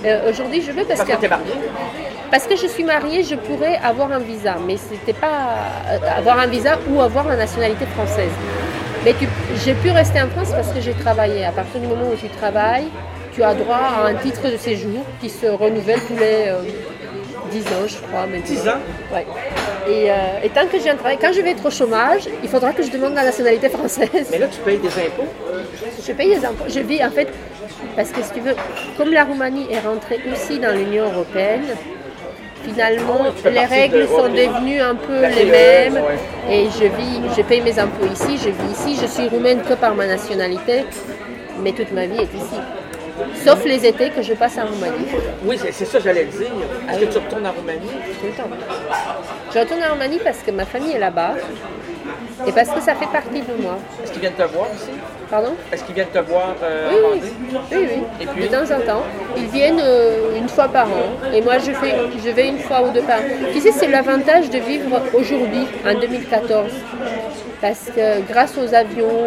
parce que tu es mariée? Parce que je suis mariée, je pourrais avoir un visa, mais c'était pas avoir un visa ou avoir la nationalité française. Mais j'ai pu rester en France parce que j'ai travaillé. À partir du moment où tu travailles, tu as droit à un titre de séjour qui se renouvelle tous les 10 ans, je crois. Maintenant. 10 ans? Ouais. Et tant que j'ai un travail, quand je vais être au chômage, il faudra que je demande la nationalité française. Mais là, tu payes des impôts? Je paye des impôts. Je vis en fait, parce que si tu veux, comme la Roumanie est rentrée aussi dans l'Union européenne, finalement, les règles sont devenues un peu les mêmes. Et je paye mes impôts ici, je vis ici. Je suis roumaine que par ma nationalité, mais toute ma vie est ici. Sauf les étés que je passe en Roumanie. Oui, c'est ça que j'allais dire. Est-ce que tu retournes en Roumanie? Tout le temps. Je retourne en Roumanie parce que ma famille est là-bas et parce que ça fait partie de moi. Est-ce qu'ils viennent te voir ici? Pardon? Est-ce qu'ils viennent te voir Oui. Et puis? De temps en temps. Ils viennent une fois par an. Et moi, je vais une fois ou deux par an. Tu sais, c'est l'avantage de vivre aujourd'hui, en 2014. Parce que grâce aux avions,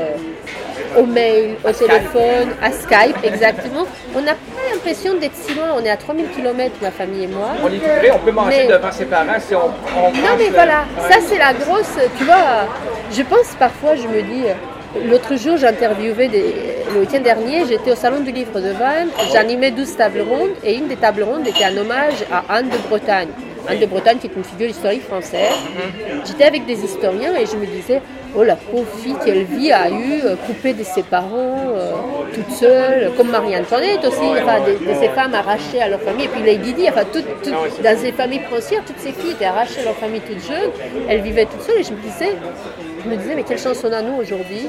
aux mails, au téléphone, à Skype, exactement, on n'a pas l'impression d'être si loin. On est à 3000 km, ma famille et moi. On est tout près, on peut manger devant ses parents si on non, mais voilà, ça c'est la grosse... Tu vois, je pense parfois, je me dis... L'autre jour, j'interviewais, le week-end dernier, j'étais au Salon du Livre de Vannes, j'animais 12 tables rondes et une des tables rondes était un hommage à Anne de Bretagne. Anne de Bretagne qui est une figure historique française. J'étais avec des historiens et je me disais, oh la pauvre fille, quelle vie a eu, coupée de ses parents, toute seule, comme Marie-Antoinette aussi, enfin, de ces femmes arrachées à leur famille. Et puis Lady Di, enfin, dans ces familles princières, toutes ces filles étaient arrachées à leur famille toutes jeunes, elles vivaient toutes seules et je me disais, mais quelle chance on a nous aujourd'hui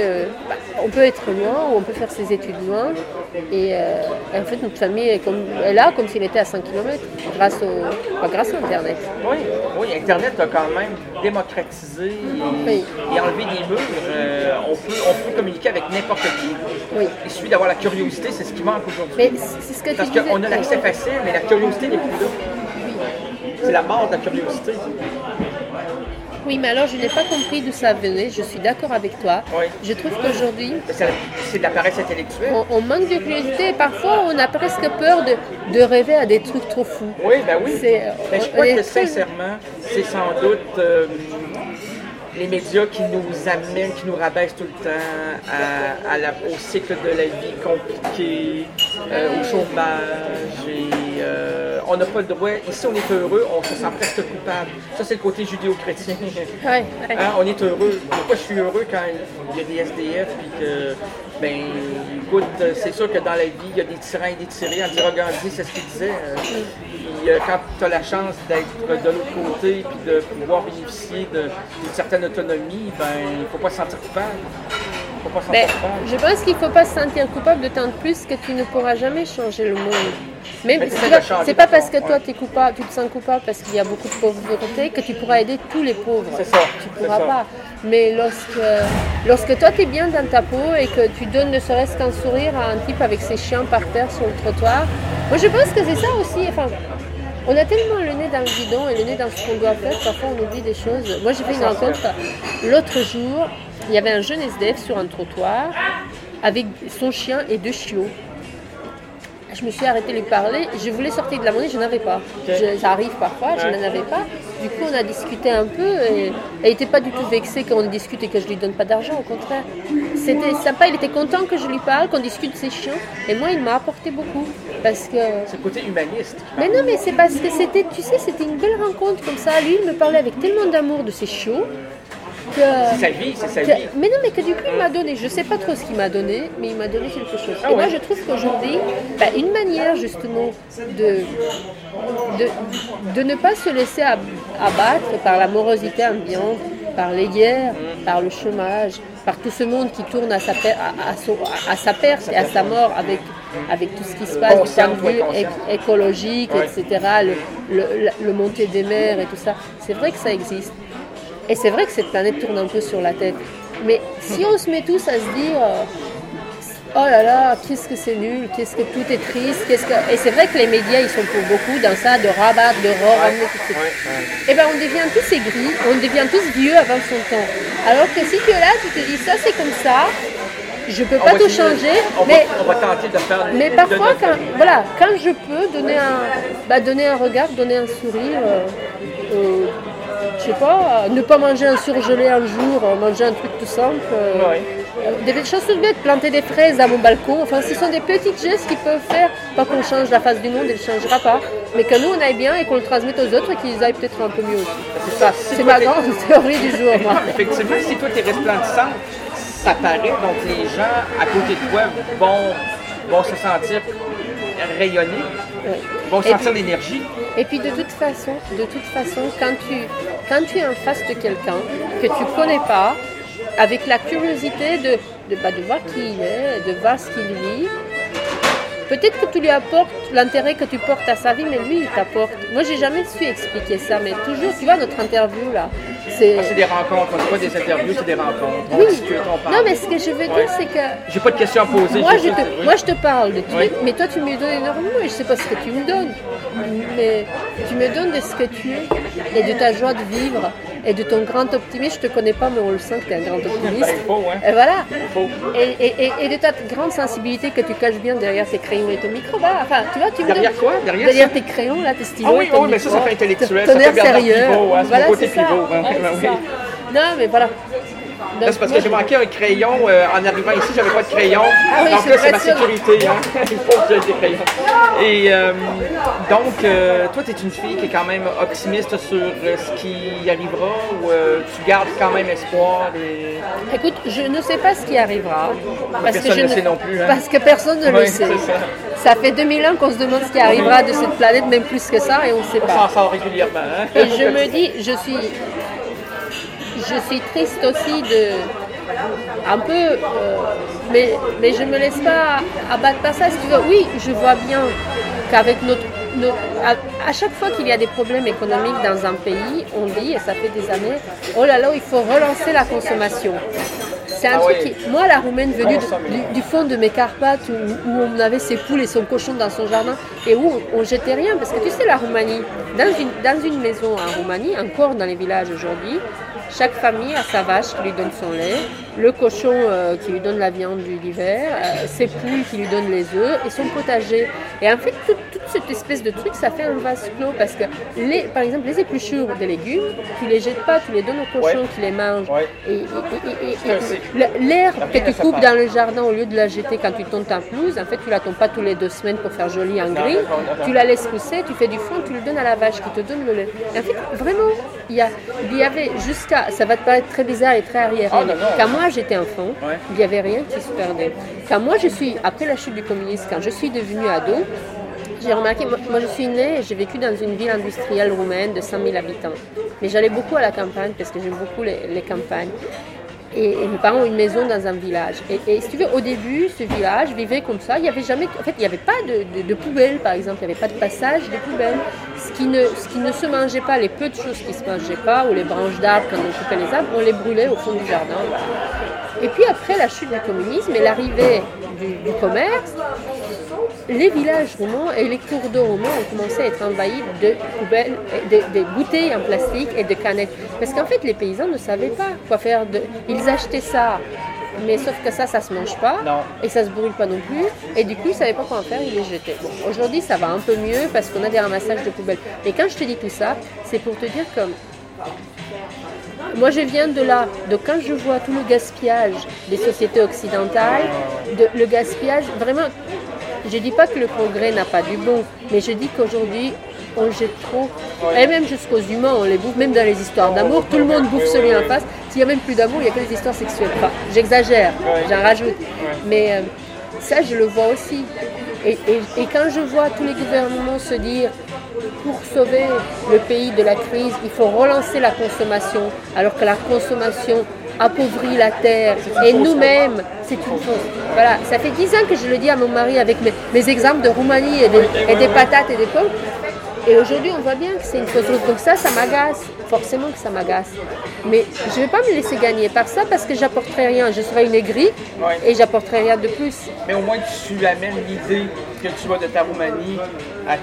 on peut être loin ou on peut faire ses études loin et en fait notre famille est là comme s'il était à 5 km grâce à Internet. Oui, Internet a quand même démocratisé et enlevé des murs. On peut communiquer avec n'importe qui. Oui. Il suffit d'avoir la curiosité, c'est ce qui manque aujourd'hui. Mais c'est ce que parce qu'on a l'accès facile, mais la curiosité n'est plus là. C'est la mort de la curiosité. Oui, mais alors je n'ai pas compris d'où ça venait, je suis d'accord avec toi. Oui. Je trouve qu'aujourd'hui... C'est de la paresse intellectuelle. On manque de curiosité et parfois on a presque peur de rêver à des trucs trop fous. Oui, ben oui. Mais je crois que sincèrement, c'est sans doute les médias qui nous amènent, qui nous rabaissent tout le temps au cycle de la vie compliqué, au chômage et... on n'a pas le droit, ici on est heureux, on se sent presque coupable. Ça c'est le côté judéo-chrétien. Ouais. Hein, on est heureux. Pourquoi je suis heureux quand il y a des SDF puis que, écoute, c'est sûr que dans la vie il y a des tyrans et des tirés. André Gandhi, c'est ce qu'il disait. Puis quand tu as la chance d'être de l'autre côté puis de pouvoir bénéficier d'une certaine autonomie, il ne faut pas se sentir coupable. Je pense qu'il ne faut pas se sentir coupable, d'autant plus que tu ne pourras jamais changer le monde. Mais Mais c'est c'est pas, de changer c'est pas de parce que façon, toi tu te sens coupable parce qu'il y a beaucoup de pauvreté que tu pourras aider tous les pauvres. C'est ça, Tu c'est pourras ça. pas. Mais lorsque toi tu es bien dans ta peau et que tu donnes ne serait-ce qu'un sourire à un type avec ses chiens par terre sur le trottoir, moi je pense que c'est ça aussi. Enfin, on a tellement le nez dans le guidon et le nez dans ce qu'on doit faire, parfois on oublie des choses. Moi j'ai fait une rencontre l'autre jour, il y avait un jeune SDF sur un trottoir avec son chien et 2 chiots. Je me suis arrêtée de lui parler, je voulais sortir de la monnaie, je n'avais pas. Ça arrive parfois, je n'en avais pas. Du coup, on a discuté un peu et elle n'était pas du tout vexée qu'on discute et que je ne lui donne pas d'argent, au contraire. C'était sympa, il était content que je lui parle, qu'on discute de ses chiens. Et moi, il m'a apporté beaucoup. Parce que... C'est le côté humaniste. Mais non, mais c'est parce que c'était, tu sais, c'était une belle rencontre comme ça. Lui, il me parlait avec tellement d'amour de ses chiots. C'est sa vie, c'est sa vie. Mais non, mais que du coup, il m'a donné, je ne sais pas trop ce qu'il m'a donné, mais il m'a donné quelque chose. Ah et ouais. moi, je trouve qu'aujourd'hui, une manière justement de ne pas se laisser abattre par la morosité ambiante, par les guerres, par le chômage, par tout ce monde qui tourne à sa perte et à sa mort avec tout ce qui se passe du point de vue écologique, Ouais. etc., le montée des mers et tout ça. C'est vrai que ça existe. Et c'est vrai que cette planète tourne un peu sur la tête. Mais si on se met tous à se dire oh là là, qu'est-ce que c'est nul, qu'est-ce que tout est triste, et c'est vrai que les médias ils sont pour beaucoup dans ça, de rabattre, de ramener tout ça. Et ben on devient tous aigris, on devient tous vieux avant son temps. Alors que si tu es là, tu te dis ça c'est comme ça, je peux pas tout changer, On va tenter de faire... mais parfois quand je peux donner un regard, donner un sourire, je sais pas, ne pas manger un surgelé un jour, manger un truc tout simple. Des choses toutes bêtes, planter des fraises à mon balcon. Enfin, ce sont des petits gestes qui peuvent faire, pas qu'on change la face du monde, elle ne changera pas, mais que nous on aille bien et qu'on le transmette aux autres et qu'ils aillent peut-être un peu mieux aussi. C'est ça. C'est ma grande théorie du jour, moi. Effectivement, si toi t'es resplendissante, ça paraît, donc les gens à côté de toi vont se sentir rayonnés, vont sentir l'énergie. Et puis de toute façon, quand tu es en face de quelqu'un que tu connais pas, avec la curiosité de voir qui il est, de voir ce qu'il vit, peut-être que tu lui apportes l'intérêt que tu portes à sa vie, mais lui il t'apporte. Moi j'ai jamais su expliquer ça, mais toujours, tu vois notre interview là, c'est des rencontres, c'est pas des interviews, c'est des rencontres. Oui. On parle. Non mais ce que je veux dire c'est que j'ai pas de questions à poser. moi je te parle de trucs, mais toi tu me donnes énormément et je sais pas ce que tu me donnes, mais tu me donnes de ce que tu es et de ta joie de vivre et de ton grand optimisme. Je te connais pas mais on le sent que tu es un grand optimiste. Et voilà. Et de ta grande sensibilité que tu caches bien derrière tes crayons et ton micro. Voilà. Enfin, tu vois, tu me derrière donnes, quoi? Derrière tes crayons, là, tes stylos. Ah oui, et ton mais ça micro, fait intellectuel. ton Ça air fait Bernard sérieux. Pivot, hein, Voilà, c'est mon côté c'est ça. pivot. Hein, Ouais, oui. c'est ça. Non, mais voilà. Là, c'est parce que j'ai manqué un crayon en arrivant ici, j'avais pas de crayon. Ah oui, donc c'est là, c'est ma impressionnant. sécurité. Hein. Il faut que j'aie des crayons. Et donc, toi, tu es une fille qui est quand même optimiste sur ce qui arrivera ou tu gardes quand même espoir? Écoute, je ne sais pas ce qui arrivera. Parce personne ne sait non plus. Hein? Parce que personne ne le Oui, sait. c'est ça. Ça fait 2000 ans qu'on se demande ce qui arrivera de cette planète, même plus que ça, et on ne sait On pas. s'en sort régulièrement. Hein? Et je me dis, je suis triste aussi un peu, mais je ne me laisse pas abattre par ça. Si tu veux. Oui, je vois bien qu'avec à chaque fois qu'il y a des problèmes économiques dans un pays, on dit, et ça fait des années, oh là là, il faut relancer la consommation. C'est un truc qui, moi, la Roumaine venue du fond de mes Carpates où on avait ses poules et son cochon dans son jardin et où on jetait rien, parce que tu sais, la Roumanie, dans une maison en Roumanie, encore dans les villages aujourd'hui, chaque famille a sa vache qui lui donne son lait, le cochon qui lui donne la viande de l'hiver, ses poules qui lui donnent les œufs et son potager. Et en fait, toute cette espèce de truc, ça fait un vase clos parce que, par exemple, les épluchures des légumes, tu les jettes pas, tu les donnes aux cochons qui les mangent. Et l'herbe que tu coupes dans le jardin, au lieu de la jeter quand tu tonds ta pelouse, en fait, tu la tonds pas tous les 2 semaines pour faire joli en gris, tu la laisses pousser, tu fais du fond, tu le donnes à la vache qui te donne le lait. Et en fait, vraiment, il y avait jusqu'à, ça va te paraître très bizarre et très arriéré, quand moi j'étais enfant, il n'y avait rien qui se perdait. Quand moi après la chute du communisme, quand je suis devenue ado, j'ai remarqué, moi je suis née et j'ai vécu dans une ville industrielle roumaine de 100 000 habitants. Mais j'allais beaucoup à la campagne parce que j'aime beaucoup les campagnes. Et mes parents ont une maison dans un village. Et si tu veux, au début, ce village vivait comme ça. Il n'y avait jamais, en fait, il n'y avait pas de poubelle, par exemple. Il n'y avait pas de passage de poubelle. Ce qui ne se mangeait pas, les peu de choses qui ne se mangeaient pas, ou les branches d'arbres, quand on coupait les arbres, on les brûlait au fond du jardin. Et puis après la chute du communisme et l'arrivée du commerce, les villages roumains et les cours d'eau roumains ont commencé à être envahis de poubelles, de bouteilles en plastique et de canettes. Parce qu'en fait, les paysans ne savaient pas quoi faire. Ils achetaient ça, mais sauf que ça se mange pas. Non. Et ça se brûle pas non plus. Et du coup, ils ne savaient pas quoi en faire, ils les jetaient. Bon, aujourd'hui, ça va un peu mieux parce qu'on a des ramassages de poubelles. Et quand je te dis tout ça, c'est pour te dire comme... Moi, je viens de là. Donc, quand je vois tout le gaspillage des sociétés occidentales, le gaspillage, vraiment, je ne dis pas que le progrès n'a pas du bon, mais je dis qu'aujourd'hui, on jette trop. Et même jusqu'aux humains, on les bouffe, même dans les histoires d'amour, tout le monde bouffe celui en face. S'il n'y a même plus d'amour, il n'y a que des histoires sexuelles. Enfin, j'exagère, j'en rajoute. Mais ça, je le vois aussi. Et quand je vois tous les gouvernements se dire, pour sauver le pays de la crise, il faut relancer la consommation, alors que la consommation appauvrit la terre. Et nous-mêmes, c'est une fausse. Voilà, ça fait 10 ans que je le dis à mon mari avec mes exemples de Roumanie et des patates et des pommes. Et aujourd'hui, on voit bien que c'est une fausse route. Donc ça m'agace. Forcément que ça m'agace. Mais je ne vais pas me laisser gagner par ça parce que j'apporterai rien. Je serai une aigrie et j'apporterai rien de plus. Mais au moins, tu amènes l'idée que tu vas de ta Roumanie à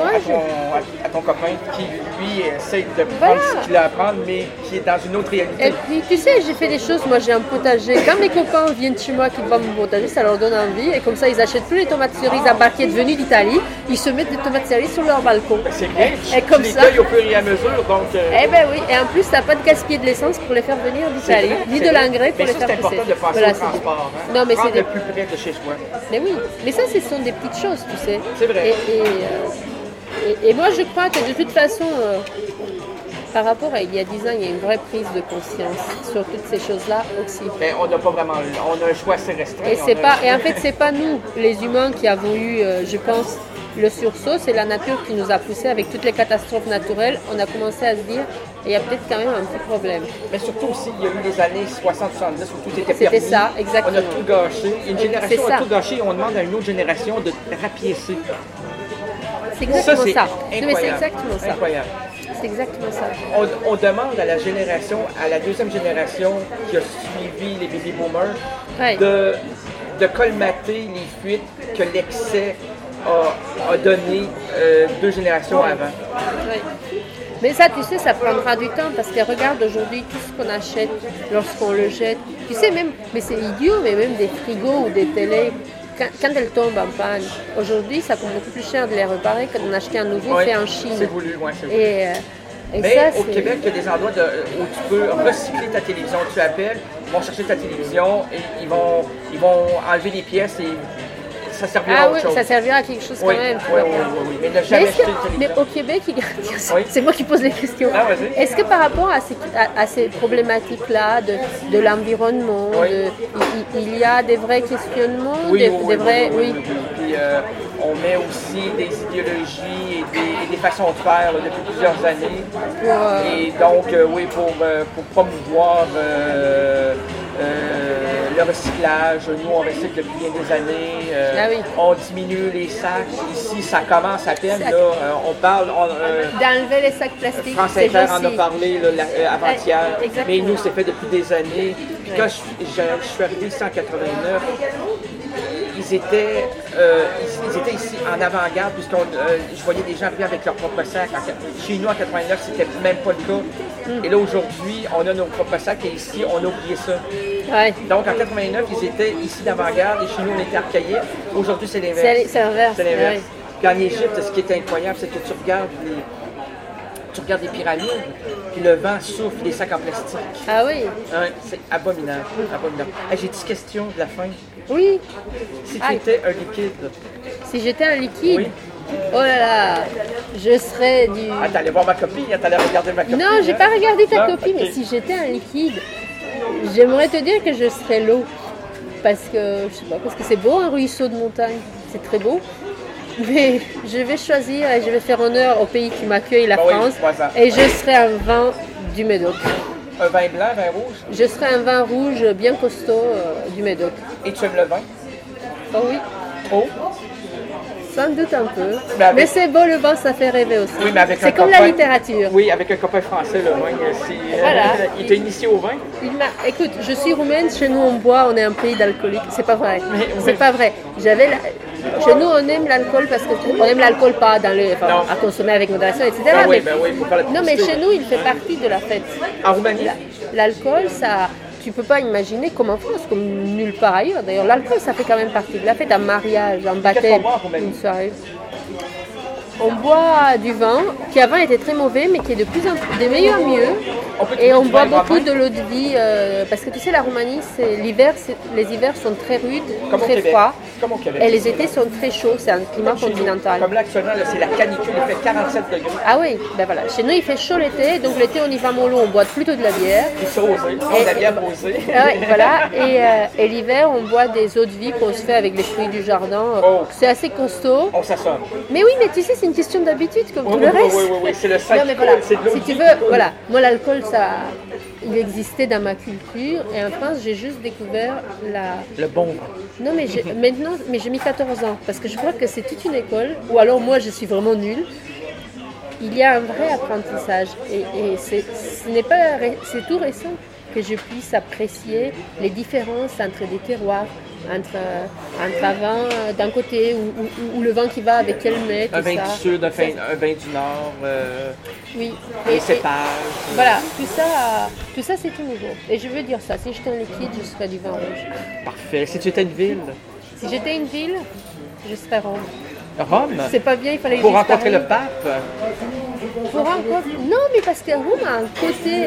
ton copain qui, lui, essaie de prendre ce qu'il a à prendre, mais qui est dans une autre réalité. Et puis, tu sais, j'ai fait des choses. Moi, j'ai un potager. Quand mes copains viennent chez moi qui vendent mon potager, ça leur donne envie. Et comme ça, ils achètent plus les tomates cerises à barquettes venues d'Italie. Ils se mettent des tomates cerises sur leur balcon. C'est bien. Et comme tu les ça, cueilles au fur et à mesure. Donc, eh ben oui. Et en plus, tu n'as pas de gaspiller de l'essence pour les faire venir d'Italie, ni de l'engrais pour les faire pousser. C'est important de penser au transport. Hein? Non, mais prendre c'est le plus près de chez soi. Mais oui, mais ça, ce sont des petites choses, tu sais. C'est vrai. Et moi, je crois que de toute façon, par rapport à il y a 10 ans, il y a une vraie prise de conscience sur toutes ces choses-là aussi. Mais on n'a pas vraiment, on a un choix assez restreint. Et en fait, c'est pas nous, les humains, qui avons eu, je pense, le sursaut, c'est la nature qui nous a poussé avec toutes les catastrophes naturelles. On a commencé à se dire, il y a peut-être quand même un petit problème. Mais surtout aussi, il y a eu les années 60-70 où tout était permis. C'était ça, exactement. On a tout gâché. Une génération a tout gâché et on demande à une autre génération de rapiécer. C'est exactement ça. Incroyable. Non, mais c'est exactement ça. Incroyable. C'est exactement ça. On demande à la deuxième génération qui a suivi les baby boomers, de colmater les fuites que l'excès a donné 2 générations avant. Ouais. Mais ça, tu sais, ça prendra du temps parce que regarde aujourd'hui tout ce qu'on achète lorsqu'on le jette. Tu sais, même, mais c'est idiot, mais même des frigos ou des télés, quand elles tombent en panne, aujourd'hui, ça coûte beaucoup plus cher de les réparer que d'en acheter un nouveau fait en Chine. C'est voulu, c'est voulu. Mais ça, au Québec, il y a des endroits où tu peux recycler ta télévision. Tu appelles, ils vont chercher ta télévision et ils vont enlever les pièces et ça servira à autre chose. Ça servira à quelque chose quand même. Oui. Mais ne jamais acheter une télévision. Mais au Québec, c'est moi qui pose les questions. Est-ce que par rapport à ces problématiques-là de l'environnement, il y a des vrais questionnements, Oui. Puis, on met aussi des idéologies et des façons de faire depuis plusieurs années. Et donc, pour promouvoir le recyclage, nous on recycle depuis bien des années, on diminue les sacs, ici ça commence à peine, là, on parle... d'enlever les sacs plastiques, France Inter en a parlé avant-hier, mais nous c'est fait depuis des années. Puis quand je suis arrivé ici en 89, ils étaient ici en avant-garde, puisque je voyais des gens arriver avec leur propre sac. Chez nous, en 89, c'était même pas le cas. Et là, aujourd'hui, on a nos propres sacs et ici, on a oublié ça. Ouais. Donc, en 89, ils étaient ici d'avant-garde et chez nous, on était archaïques. Aujourd'hui, c'est l'inverse. C'est l'inverse. C'est l'inverse. Puis en Égypte, ce qui est incroyable, c'est que tu regardes les pyramides, puis le vent souffle les sacs en plastique. Ah oui? C'est abominable. Hey, j'ai 10 questions de la fin. Oui. Si tu étais un liquide. Si j'étais un liquide? Oui. Oh là là, je serais du... Ah, t'allais voir ma copie, t'allais regarder ma copie. Non, j'ai pas regardé ta copie, okay. Mais si j'étais un liquide, j'aimerais te dire que je serais l'eau. Parce que, je sais pas, parce que c'est beau un ruisseau de montagne, c'est très beau. Mais je vais choisir et je vais faire honneur au pays qui m'accueille, la France. Et je serai un vin du Médoc. Un vin blanc, un vin rouge? Je serais un vin rouge bien costaud du Médoc. Et tu aimes le vin? Oh oui, Oh? sans doute un peu. Mais avec- Mais c'est beau, le vin, ça fait rêver aussi. Oui, mais avec un c'est comme copain- la littérature. Oui, avec un copain français, le vin. Voilà. Il t'a initié au vin? Écoute, je suis roumaine, chez nous on boit, on est un pays d'alcooliques. C'est pas vrai. Mais- C'est oui. pas vrai. Chez nous on aime l'alcool parce qu'on aime l'alcool pas Non. à consommer avec modération, etc. Ben oui, mais- ben oui, il faut faire la non, mais publicité. chez nous il fait partie de la fête. En Roumanie? L'alcool, ça, tu peux pas imaginer comme en France, comme nulle part ailleurs. D'ailleurs, l'alcool, ça fait quand même partie de la fête, un mariage, un qu'on baptême, boit en Roumanie? une soirée. On boit du vin qui avant était très mauvais, mais qui est de plus en plus de mieux en mieux. On peut Et trouver on du boit vin beaucoup brun? de l'eau de vie, parce que tu sais, la Roumanie, les hivers sont très rudes, Comme au très Québec. froids, Comme au Québec. et les étés sont très chauds. C'est un climat Comme chez nous. continental. Comme là, actuellement, là, c'est la canicule, il fait 47 degrés. Ah oui, ben voilà. Chez nous, il fait chaud l'été, donc l'été, on y va mollo, on boit plutôt de la bière. Il s'est rosé. On a bien rosé. Ah ouais, voilà. Et l'hiver, on boit des eaux de vie qu'on se fait avec les fruits du jardin. Oh. C'est assez costaud. On s'assomme. Mais oui, mais tu sais, c'est une question d'habitude comme Oui, tout oui, le oui, reste. oui, oui, c'est le sang Non, qui mais coule, voilà. c'est de l'eau Si de tu vie veux, qui coule. voilà. Moi, l'alcool, il existait dans ma culture. Et en France, j'ai juste découvert la. Le bon vin. Non, mais maintenant, mais j'ai mis 14 ans. Parce que je crois que c'est toute une école. Ou alors, moi, je suis vraiment nulle. Il y a un vrai apprentissage. Et ce n'est pas, c'est tout récent que je puisse apprécier les différences entre des terroirs, entre un vin d'un côté ou le vin qui va avec quel mets, tout Un vin ça. du sud, un vin du nord, Oui. les Et- cépages. voilà, tout ça c'est tout nouveau. Et je veux dire ça, si j'étais un liquide, je serais du vin rouge. Parfait. Si tu étais une ville, Si j'étais une ville, je serais Rome. Rome, C'est pas bien, il fallait que pour j'y rencontrer le parle. pape. Pour rencontrer... Non, mais parce que Rome a un côté...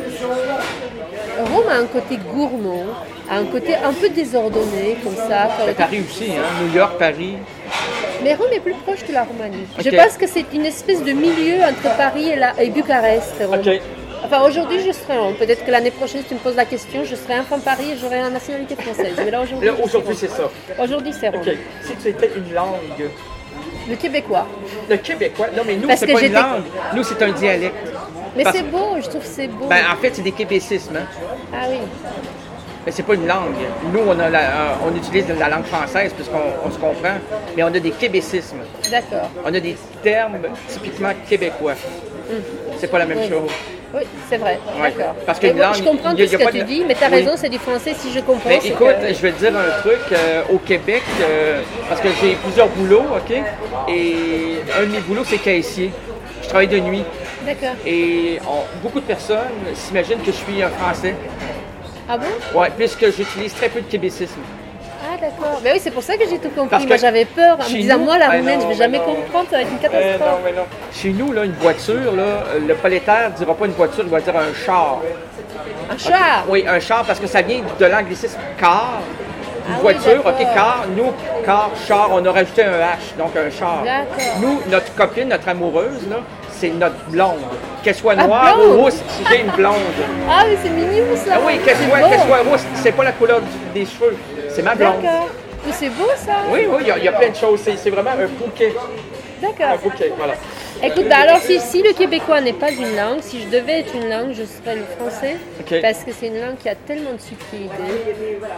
Rome a un côté gourmand, a un côté un peu désordonné, comme ça. Mais Paris aussi, hein? New York, Paris. Mais Rome est plus proche de la Roumanie. Ok. Je pense que c'est une espèce de milieu entre Paris et Bucarest. Rome. OK. Enfin, aujourd'hui, je serai Rome. Peut-être que l'année prochaine, si tu me poses la question, je serai enfant Paris et j'aurai la nationalité française. Mais là, aujourd'hui, Là, aujourd'hui, c'est ça. aujourd'hui, c'est Rome. OK. Si tu étais une langue, Le québécois. le québécois, non, mais nous, Parce c'est que pas une j'étais- langue. Nous, c'est un dialecte. Mais Parce- c'est beau, je trouve que c'est beau. Ben, en fait, c'est des québécismes. Hein? Ah oui. Mais c'est pas une langue. Nous, on utilise la langue française puisqu'on se comprend, mais on a des québécismes. D'accord. On a des termes typiquement québécois. C'est pas la même Oui. chose. Oui, c'est vrai. Ouais. D'accord. Parce qu'une Mais moi, langue, je comprends il y a tout ce pas que tu de- dis, mais tu as Oui. raison, c'est du français. Si je comprends, Ben, c'est écoute, que... je vais te dire un truc. Au Québec, parce que j'ai plusieurs boulots, OK? Et un de mes boulots, c'est caissier. Je travaille de nuit. D'accord. Et beaucoup de personnes s'imaginent que je suis un Français. Ah bon? Ouais, puisque j'utilise très peu de québécisme. Ah d'accord. Mais oui, c'est pour ça que j'ai tout compris. Parce que Moi, j'avais peur en me chez disant, nous- moi, la Ah, roumaine, non, je vais mais jamais non. comprendre, ça va être une catastrophe. mais non. Chez nous, là, une voiture, là, le prolétaire ne dira pas une voiture, il va dire un char. Un char. Oui, un char, parce que ça vient de l'anglicisme car. Une Ah oui, voiture, d'accord. OK, car. Nous, car, char, on a rajouté un H, donc un char. D'accord. Nous, notre copine, notre amoureuse, là, c'est notre blonde. Qu'elle soit Ah, noire blonde? ou rousse, j'ai une blonde. Ah, mais c'est mignon ça. Ah oui, qu'elle C'est soit, beau. qu'elle soit rousse, c'est pas la couleur des cheveux, c'est ma blonde. D'accord. Mais c'est beau ça. Oui, il y a plein de choses. C'est vraiment un bouquet. Un D'accord. bouquet, voilà. Écoute, bah alors si le québécois n'est pas une langue, si je devais être une langue, je serais le français. Ok. Parce que c'est une langue qui a tellement de subtilité.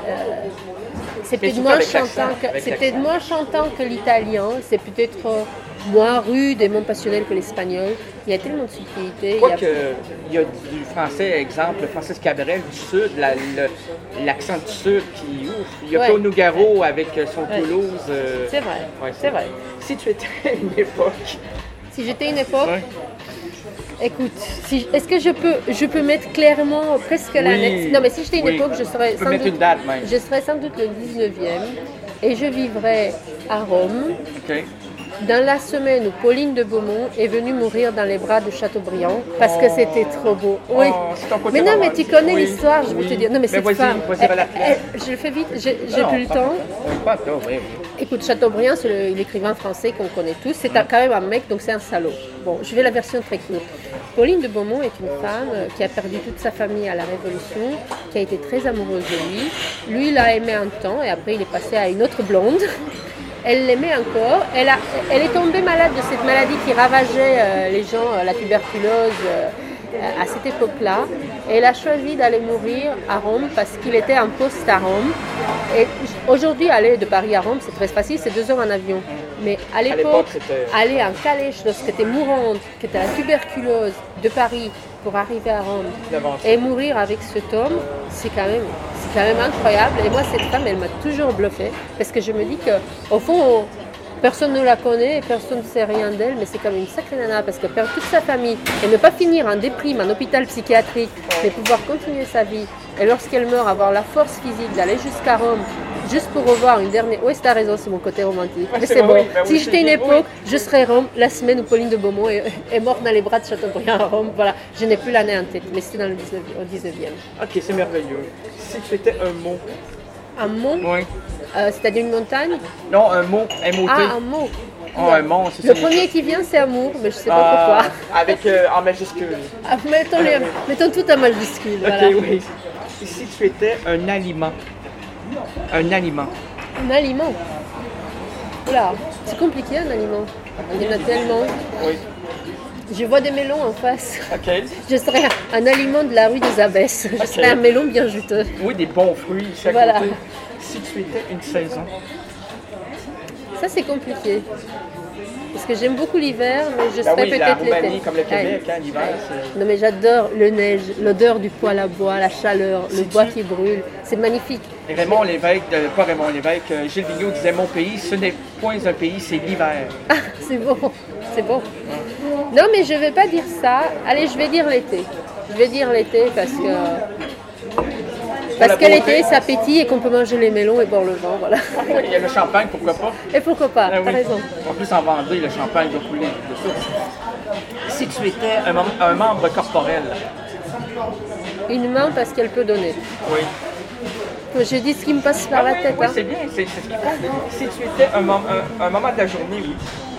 C'est peut-être surtout moins avec l'accent, chantant que, avec c'est l'accent. peut-être moins chantant que l'italien. C'est peut-être moins rude et moins passionnel que l'espagnol. Il y a tellement de subtilité. Quoique, il y a du français, exemple, le Francis Cabrel du Sud, l'accent du Sud, puis ouf, il y a Ouais. Claude Nougaro avec son Ouais. Toulouse. C'est vrai. Ouais, c'est vrai. Si tu étais à une époque, Si j'étais une époque, ouais, écoute, est-ce que je peux mettre clairement presque la Oui. lettre. Non, mais si j'étais une Oui. époque, je serais Tu peux sans mettre doute, une date même. je serais sans doute le 19e et je vivrais à Rome OK. dans la semaine où Pauline de Beaumont est venue mourir dans les bras de Chateaubriand parce que c'était trop beau. Oui. Oh, c'est ton côté Mais non, mais tu romantique. connais Oui, l'histoire, je vais oui. te dire. Non, mais cette vas-y, femme, vas-y, relax. je le fais vite, j'ai Non, plus le pas- temps. Pas toi, oui. Écoute, Chateaubriand, c'est l'écrivain français qu'on connaît tous. C'est quand même un mec, donc c'est un salaud. Bon, je vais la version très courte. Pauline de Beaumont est une femme qui a perdu toute sa famille à la Révolution, qui a été très amoureuse de lui. Lui, il l'a aimé un temps et après, il est passé à une autre blonde. Elle l'aimait encore. Elle est tombée malade de cette maladie qui ravageait les gens, la tuberculose, à cette époque-là. Et il a choisi d'aller mourir à Rome parce qu'il était en poste à Rome. Et aujourd'hui, aller de Paris à Rome, c'est très facile, c'est 2 heures en avion. Mais à l'époque, aller en calèche lorsque tu étais mourante, que tu as la tuberculose de Paris pour arriver à Rome et mourir avec cet homme, c'est quand même incroyable. Et moi, cette femme, elle m'a toujours bluffée parce que je me dis qu'au fond, personne ne la connaît et personne ne sait rien d'elle, mais c'est comme une sacrée nana parce qu'elle perd toute sa famille et ne pas finir en déprime, en hôpital psychiatrique, mais pouvoir continuer sa vie. Et lorsqu'elle meurt, avoir la force physique d'aller jusqu'à Rome, juste pour revoir une dernière... Oui, t'as raison, c'est mon côté romantique. Mais c'est bon. Si j'étais une époque, je serais Rome la semaine où Pauline de Beaumont est morte dans les bras de Chateaubriand à Rome. Voilà, je n'ai plus l'année en tête, mais c'était dans le 19e. Ok, c'est merveilleux. Si tu étais un mot. Un mot? Oui. C'est-à-dire une montagne? Non, un mot, M-O-T. Ah, un mot. Oh, un mot, c'est Le premier qui vient, c'est amour, mais je ne sais pas pourquoi. Avec en majuscule. Ah, mettons tout en majuscule. Voilà. Ok, oui. Et si tu étais un aliment? Un aliment. Un aliment? Oula, c'est compliqué un aliment. Il y en a tellement. Oui. Je vois des melons en face. Ok. Je serais un aliment de la rue des Abbesses. Je serais un melon bien juteux. Oui, des bons fruits chaque Voilà. côté. Si tu étais une saison? Ça, c'est compliqué. Parce que j'aime beaucoup l'hiver, mais je serais peut-être la Roumanie, l'été. comme le Québec, hein, l'hiver, c'est... Non, mais j'adore le neige, l'odeur du poêle à bois, la chaleur, le bois qui brûle. C'est magnifique. Et Raymond Lévesque, pas Raymond Lévesque, Gilles Vigneault disait « Mon pays, ce n'est point un pays, c'est l'hiver. » Ah, c'est bon, c'est bon. Non, mais je ne vais pas dire ça. Allez, je vais dire l'été. Je vais dire l'été parce que l'été, ça pétille et qu'on peut manger les melons et boire le vent, voilà. Oui, il y a le champagne, pourquoi pas? Et pourquoi pas, Ah, t'as oui. raison. En plus, en Vendée, le champagne doit couler de source. Si tu étais un membre corporel? Une main parce qu'elle peut donner. Oui. Je dis ce qui me passe par la tête. Oui, Hein. c'est bien, c'est ce qu'il faut. Si tu étais un moment de la journée, oui.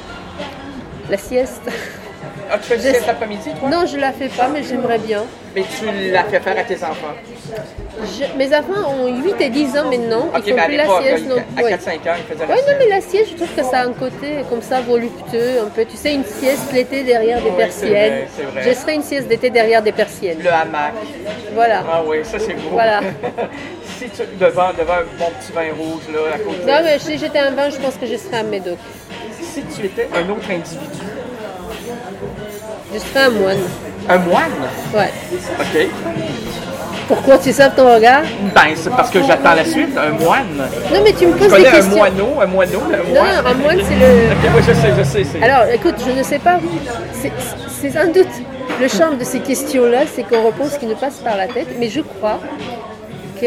La sieste. Ah, tu fais du cet après-midi, toi? Non, je la fais pas, mais j'aimerais bien. Mais tu la fais faire à tes enfants? Mes enfants ont 8 et 10 ans maintenant. Ok, Ils font mais à plus la l'époque, sieste. Non. à Ouais. 4-5 ans, ils faisaient la Oui, non, sieste. mais la sieste, je trouve que ça a un côté comme ça voluptueux, un peu. Tu sais, une sieste l'été derrière des Oui, persiennes. c'est vrai. Je serais une sieste d'été derrière des persiennes. Le hamac. Voilà. Ah oui, ça c'est beau. Voilà. Si tu devant un bon petit vin rouge là à côté. Non, mais si j'étais un vin, je pense que je serais un médoc. Si tu étais un autre individu. Je serais un moine. Un moine? Ouais. OK. Pourquoi tu sais ton regard? Ben, c'est parce que j'attends la suite. Un moine. Non, mais tu me Je poses des connais un questions. moineau, un moine. Non, un moine, c'est le... OK, moi je sais. C'est... Alors, écoute, je ne sais pas. C'est sans doute le charme de ces questions-là, c'est qu'on reprend ce qui nous passe par la tête. Mais je crois que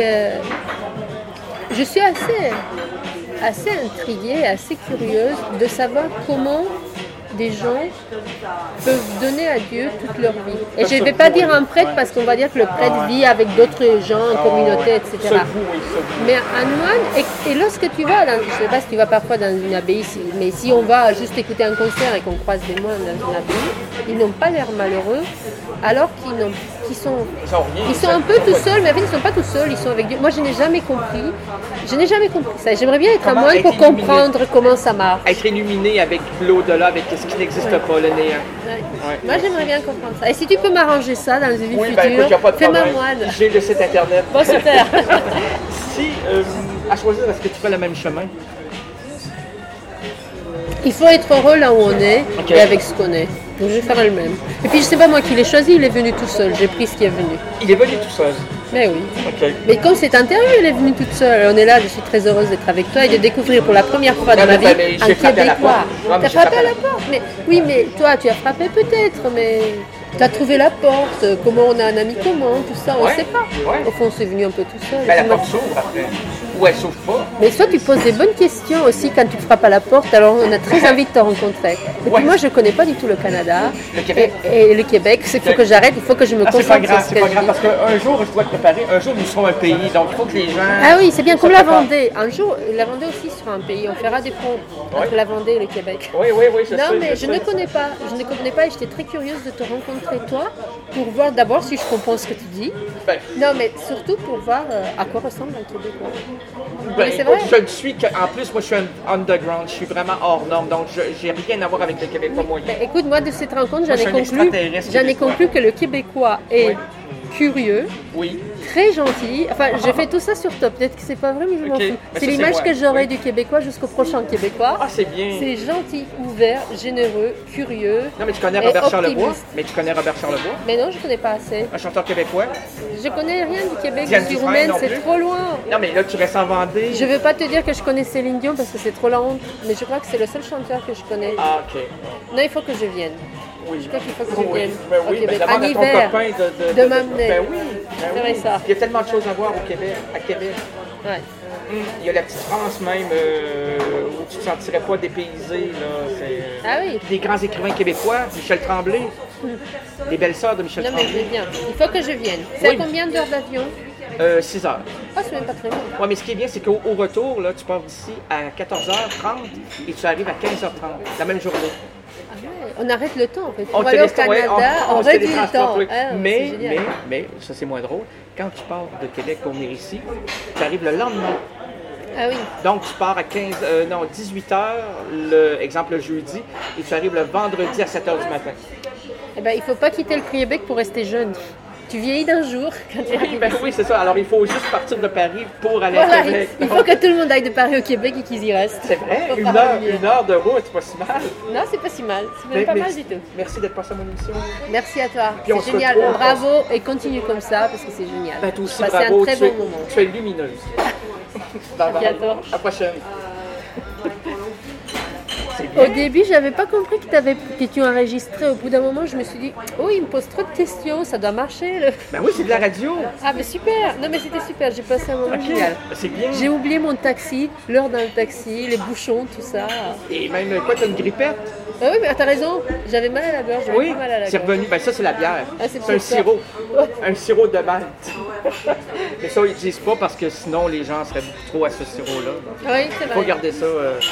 je suis assez intriguée, assez curieuse de savoir comment des gens peuvent donner à Dieu toute leur vie. Et je ne vais pas dire un prêtre parce qu'on va dire que le prêtre vit avec d'autres gens, en communauté, etc. Ce goût, oui, ce goût. Mais un moine, et lorsque tu vas, je ne sais pas si tu vas parfois dans une abbaye, mais si on va juste écouter un concert et qu'on croise des moines dans une abbaye, ils n'ont pas l'air malheureux, alors qu'ils sont un peu tout seuls, mais en fait ils ne sont pas tout seuls, ils sont avec Dieu. Moi je n'ai jamais compris ça. J'aimerais bien être un moine pour comprendre comment ça marche. Être illuminé avec l'au-delà, avec ce qui n'existe pas, le néant. Ouais. Moi j'aimerais bien comprendre ça. Et si tu peux m'arranger ça dans une vie Oui, future, ben écoute, y a pas de fais-moi problème. moine. J'ai le site internet. Bon, super. Si, à choisir, est-ce que tu fais le même chemin? Il faut être heureux là où on est Ok. et avec ce qu'on est. Donc je vais faire le même. Et puis je sais pas moi qui l'ai choisi, il est venu tout seul. J'ai pris ce qui est venu. Il est venu tout seul. Mais oui. OK. Mais comme cette interview, elle est venue toute seule. On est là, je suis très heureuse d'être avec toi et de découvrir pour la première fois de Non, ma mais vie j'ai un frappé à la Québécois. porte. Ouais, mais T'as j'ai frappé à la porte. Mais oui, mais toi, tu as frappé peut-être, mais tu as trouvé la porte. Comment on a un ami commun, tout ça, on ne Ouais. sait pas. Ouais. Au fond, c'est venu un peu tout seul. Ben, la porte s'ouvre après. Ou elle s'ouvre pas. Mais soit tu poses des bonnes questions aussi quand tu frappes à la porte, alors on a très envie de te rencontrer. Et puis Ouais. moi je ne connais pas du tout le Canada Le Québec. et le Québec, il faut que j'arrête, il faut que je me Ah, c'est concentre pas grave, sur ce c'est que pas je grave, dis. parce qu'un jour, je dois te préparer. Un jour, nous serons un pays, donc il faut que les gens... Ah oui, c'est bien comme la préparent. Vendée. Un jour, la Vendée aussi sera un pays, on fera des ponts entre la Vendée et le Québec. Oui, je sais. Non, mais je sais. ne connais pas et j'étais très curieuse de te rencontrer toi pour voir d'abord si je comprends ce que tu dis. Ben, Non, mais surtout pour voir à quoi ressemble un Québécois. ben, Mais c'est écoute, vrai. je ne suis en plus, moi, je suis un underground. Je suis vraiment hors norme, donc j'ai rien à voir avec le Québécois moyen. Ben, écoute, moi de cette rencontre, Moi, je suis un extraterrestre j'en ai québécois. conclu que le Québécois est curieux, Oui. très gentil. Enfin, j'ai fait tout ça sur top. Peut-être que c'est pas vrai, mais je m'en Ok. fous. Mais C'est ça, l'image c'est que moi. j'aurai Oui. du Québécois jusqu'au prochain Québécois. Ah, c'est bien. C'est gentil, ouvert, généreux, curieux. Non, mais tu connais et Robert Charlebois? optimiste. Mais tu connais Robert Charlebois? Mais non, je connais pas assez. Un chanteur québécois? Je connais rien du Québec, Diane je suis Dufresne roumaine, non c'est plus? trop loin. Non, mais là, tu restes en Vendée. Je veux pas te dire que je connais Céline Dion parce que c'est trop la honte, mais je crois que c'est le seul chanteur que je connais. Ah, OK. Non, il faut que je vienne. Oui. Je crois qu'il faut que je Oui, vienne ben au oui, Québec. ben demande En à ton hiver. copain de m'amener. Ben oui, C'est vrai, ça. Il y a tellement de choses à voir au Québec, à Québec. Ouais. Il y a la petite France même, où tu ne te sentirais pas dépaysé. Là. Ah oui. Des grands écrivains québécois, Michel Tremblay, les belles sœurs de Michel Non, mais je Tremblay. viens. Il faut que je vienne. C'est Oui. à combien d'heures d'avion? 6 heures. Ah, c'est même pas très long. Ouais, mais ce qui est bien, c'est qu'au retour, là, tu pars d'ici à 14h30 et tu arrives à 15h30, la même journée. Ah ouais. On arrête le temps en fait. On Pour aller au télé- ouais, Canada, on se réduit le télétransporte, temps. oui. Ah, c'est mais, génial. ça c'est moins drôle, quand tu pars de Québec pour venir ici, tu arrives le lendemain. Ah oui. Donc tu pars à 18h, exemple le jeudi, et tu arrives le vendredi à 7h du matin. Eh ben, il faut pas quitter le Québec pour rester jeune. Tu vieillis d'un jour quand tu Oui, arrives. ben oui, c'est ça. Alors il faut juste partir de Paris pour aller Voilà, à Québec. il faut que tout le monde aille de Paris au Québec et qu'ils y restent. C'est vrai, Faut une pas heure, oublier. 1 heure de route, c'est pas si mal. Non, c'est pas si mal. C'est même pas mal du tout. Merci d'être passé à mon émission. Merci à toi. Puis on C'est se génial. retrouve. Bravo et continue comme ça parce que c'est génial. Ben, toi aussi, Passez bravo. un très tu, es, bon moment. tu es lumineuse. Bye bye. bientôt. À la prochaine. Au début, j'avais pas compris que tu enregistrais. Au bout d'un moment, je me suis dit, oh, il me pose trop de questions, ça doit marcher. Ben oui, c'est de la radio. Ah, mais super. Non, mais c'était super. J'ai passé un moment génial. C'est bien. J'ai oublié mon taxi, l'heure dans le taxi, les bouchons, tout ça. Et même quoi, t'as une grippette? Ah oui, mais t'as raison. J'avais mal à la gorge. J'avais Oui, pas mal à la c'est gorge. revenu. Ben ça, c'est la bière. Ah, c'est c'est un peut-être ça. sirop. Ouais. Un sirop de malt. Mais ça, ils disent pas parce que sinon, les gens seraient beaucoup trop à ce sirop-là. Oui, c'est Il faut vrai. garder ça.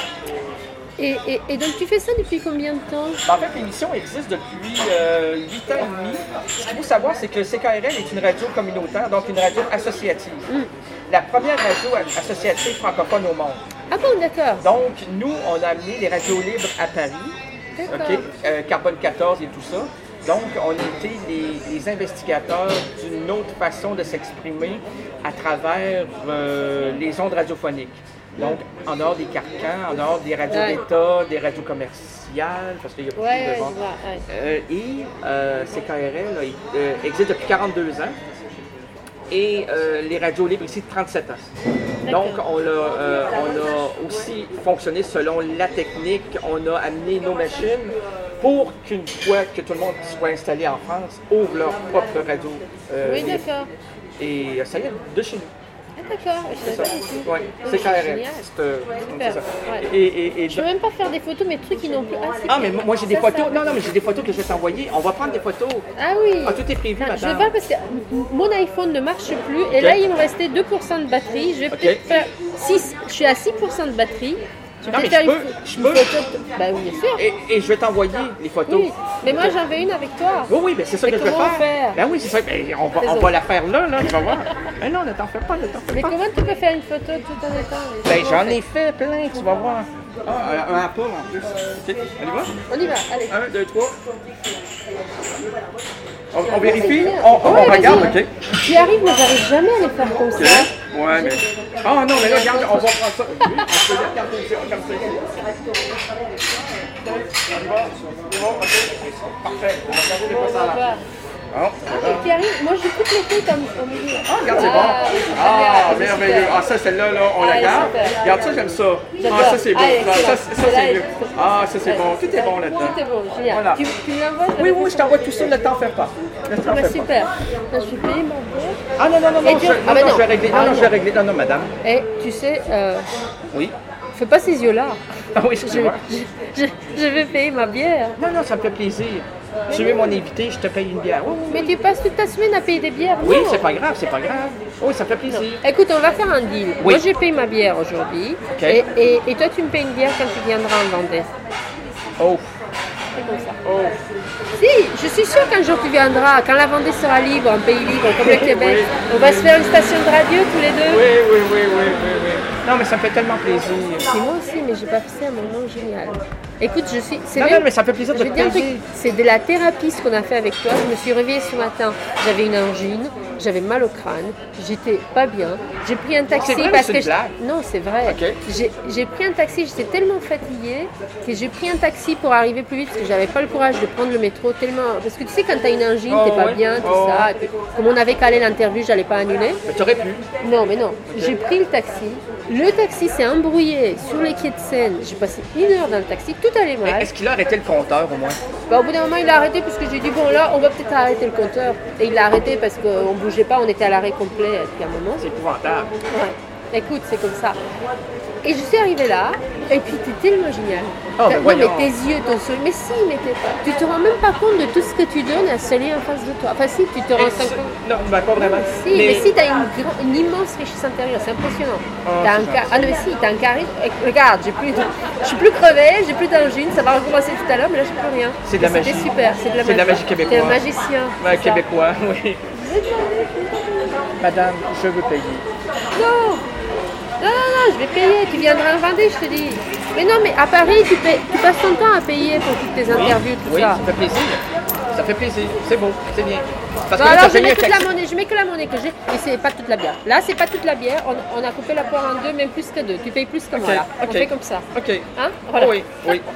Et donc, tu fais ça depuis combien de temps? En fait, l'émission existe depuis 8 ans et demi. Ce qu'il faut savoir, c'est que CKRL est une radio communautaire, donc une radio associative. La première radio associative francophone au monde. Ah bon, d'accord. Donc, nous, on a amené les radios libres à Paris, D'accord. OK, Carbone 14 et tout ça. Donc, on était les investigateurs d'une autre façon de s'exprimer à travers les ondes radiophoniques. Donc, en dehors des carcans, en dehors des radios Ouais. d'État, des radios commerciales, parce qu'il y a beaucoup Ouais, de je ventes. vois. Ouais. CKRL là, existe depuis 42 ans. Et les radios libres ici, 37 ans. Donc, on a aussi fonctionné selon la technique. On a amené nos machines pour qu'une fois que tout le monde soit installé en France, ouvre leur propre radio. Oui, libre. d'accord. Et ça vient de chez nous. Ah, d'accord. Je savais pas du tout. Oui, c'est Génial. KRL. C'est ça. Ouais. Et Je peux même pas faire des photos, mes trucs, ils n'ont plus. Ah, c'est ah, bien. mais moi j'ai des Ça, photos. ça. Non, mais j'ai des photos que je vais t'envoyer. On va prendre des photos. Ah oui. Ah, tout est prévu, Non, je madame. vais pas parce que mon iPhone ne marche plus et là il me restait 2% de batterie. Je vais Ok. peut-être faire 6. Je suis à 6% de batterie. Je vais Non, mais peut-être je faire peux, je une peux. photo. Bah oui, bien sûr. Et je vais t'envoyer les photos. Oui. Mais moi j'en veux une avec toi. Oui, ben c'est ça Mais que je vais comment faire. faire? Ben oui, c'est ça. Ben, on va la faire là, tu vas voir. Mais non, ne t'en fais pas, ne t'en fais Mais pas. comment tu peux faire une photo tout en étant. Ben j'en ai fait plein, tu vas voir. Ah, un apport en plus. Ok, on y va? On y va, allez. 1, 2, 3. On vérifie? bien. On Ouais, regarde, vas-y. ok? J'y arrive, mais j'arrive jamais à les faire comme ça. Ouais, mais. Ah non, mais là, regarde, on va prendre ça. Oui, on peut regarder ici, regarde ça ici. On y va? C'est bon, ok? Parfait. On va regarder les On fois va ça voir. là. Et puis arrive, moi j'ai toutes les têtes au milieu. Ah, regarde, c'est Ah, bon. oui, Ah, c'est super. merveilleux. Ah, ça, celle-là, là, on la Allez, garde. super. Regarde ça, j'aime ça. J'adore. Ah, ça, c'est bon. Allez, Ça, excellent. ça, c'est mieux. Ah, ça, c'est bon. Tout est bon là-dedans. Tout est bon, génial. Voilà. Tu me l'envoies? Oui, oui, je t'envoie tout ça, ne t'en fais pas. Ne t'en Ah bah fais pas. super. Là, je vais payer mon billet. Ah non, non, non, Et non, tu- je, ah, bah non, non. je vais régler. Non, Ah, non, je vais non. régler. Non, non, madame. Eh, tu sais, Oui. fais pas ces yeux-là. Ah oui, Je, excuse-moi. je vais payer ma bière. Non, non, ça me fait plaisir. Tu es mon invité, je te paye une bière. Oui, oui, Mais tu passes toute ta semaine à payer des bières. oui, Non. c'est pas grave, c'est pas grave. Oui, ça me fait plaisir. Écoute, on va faire un deal. Oui. Moi, je paye ma bière aujourd'hui. Ok. Et toi, tu me payes une bière quand tu viendras en Vendée. Oh, C'est comme ça. oh. Si, je suis sûre qu'un jour tu viendras, quand la Vendée sera libre, un pays libre comme le Québec, Oui. on va se faire une station de radio tous les deux. Oui, oui, oui, oui, oui, oui. Non, mais ça me fait tellement plaisir. Et moi aussi, mais j'ai passé un moment génial. Écoute, je suis. Non, mais ça fait plaisir de je te vais dire un truc, parler. c'est de la thérapie ce qu'on a fait avec toi. Je me suis réveillée ce matin, j'avais une angine, j'avais mal au crâne, j'étais pas bien. J'ai pris un taxi C'est vrai ou parce c'est que une blague? non, c'est vrai. Ok. J'ai pris un taxi, j'étais tellement fatiguée que j'ai pris un taxi pour arriver plus vite parce que j'avais pas le courage de prendre le métro tellement. Parce que tu sais quand t'as une angine, Oh, t'es pas ouais. bien, tout Oh. ça. Et puis, comme on avait calé l'interview, j'allais pas annuler. Mais t'aurais pu. Non, mais non. J'ai pris le taxi. Le taxi s'est embrouillé sur les quais de Seine. J'ai passé 1 heure dans le taxi, tout allait Mais mal. est-ce qu'il a arrêté le compteur au moins? Bah, au bout d'un moment, il a arrêté parce que j'ai dit bon là, on va peut-être arrêter le compteur. Et il l'a arrêté parce qu'on bougeait pas, on était à l'arrêt complet depuis un moment. C'est épouvantable. Ouais. Écoute, c'est comme ça. Et je suis arrivée là, et puis t'es tellement génial. Oh, mais Non, voyons. mais tes yeux, ton sourire. Mais si, mais tu te rends même pas compte de tout ce que tu donnes à celui en face de toi. Enfin, si, tu te rends compte. Non, ben, pas vraiment. Si, mais si, t'as une immense richesse intérieure, c'est impressionnant. T'as un ah non, mais si, t'as un charisme. Regarde, je suis plus crevée, j'ai plus d'angine, ça va recommencer tout à l'heure, mais là, j'ai plus rien. C'est de la magie. C'était super, c'est de la magie. C'est de la magie québécoise. T'es un magicien. Ouais, c'est ça. québécois, oui. Madame, je veux payer. Non, je vais payer, tu viendras en Vendée, je te dis. Mais non, mais à Paris, tu passes ton temps à payer pour toutes tes interviews, tout Oui, ça. ça fait plaisir. Ça fait plaisir. C'est beau, c'est bien. Parce Bon, que là, alors t'as je mets payé un toute la taxi. monnaie, je mets que la monnaie que j'ai, et c'est pas toute la bière. Là, c'est pas toute la bière, on a coupé la poire en deux, même plus que deux. Tu payes plus que moi, là. ok. On fait comme ça. OK. Hein? Voilà. Oui, oui.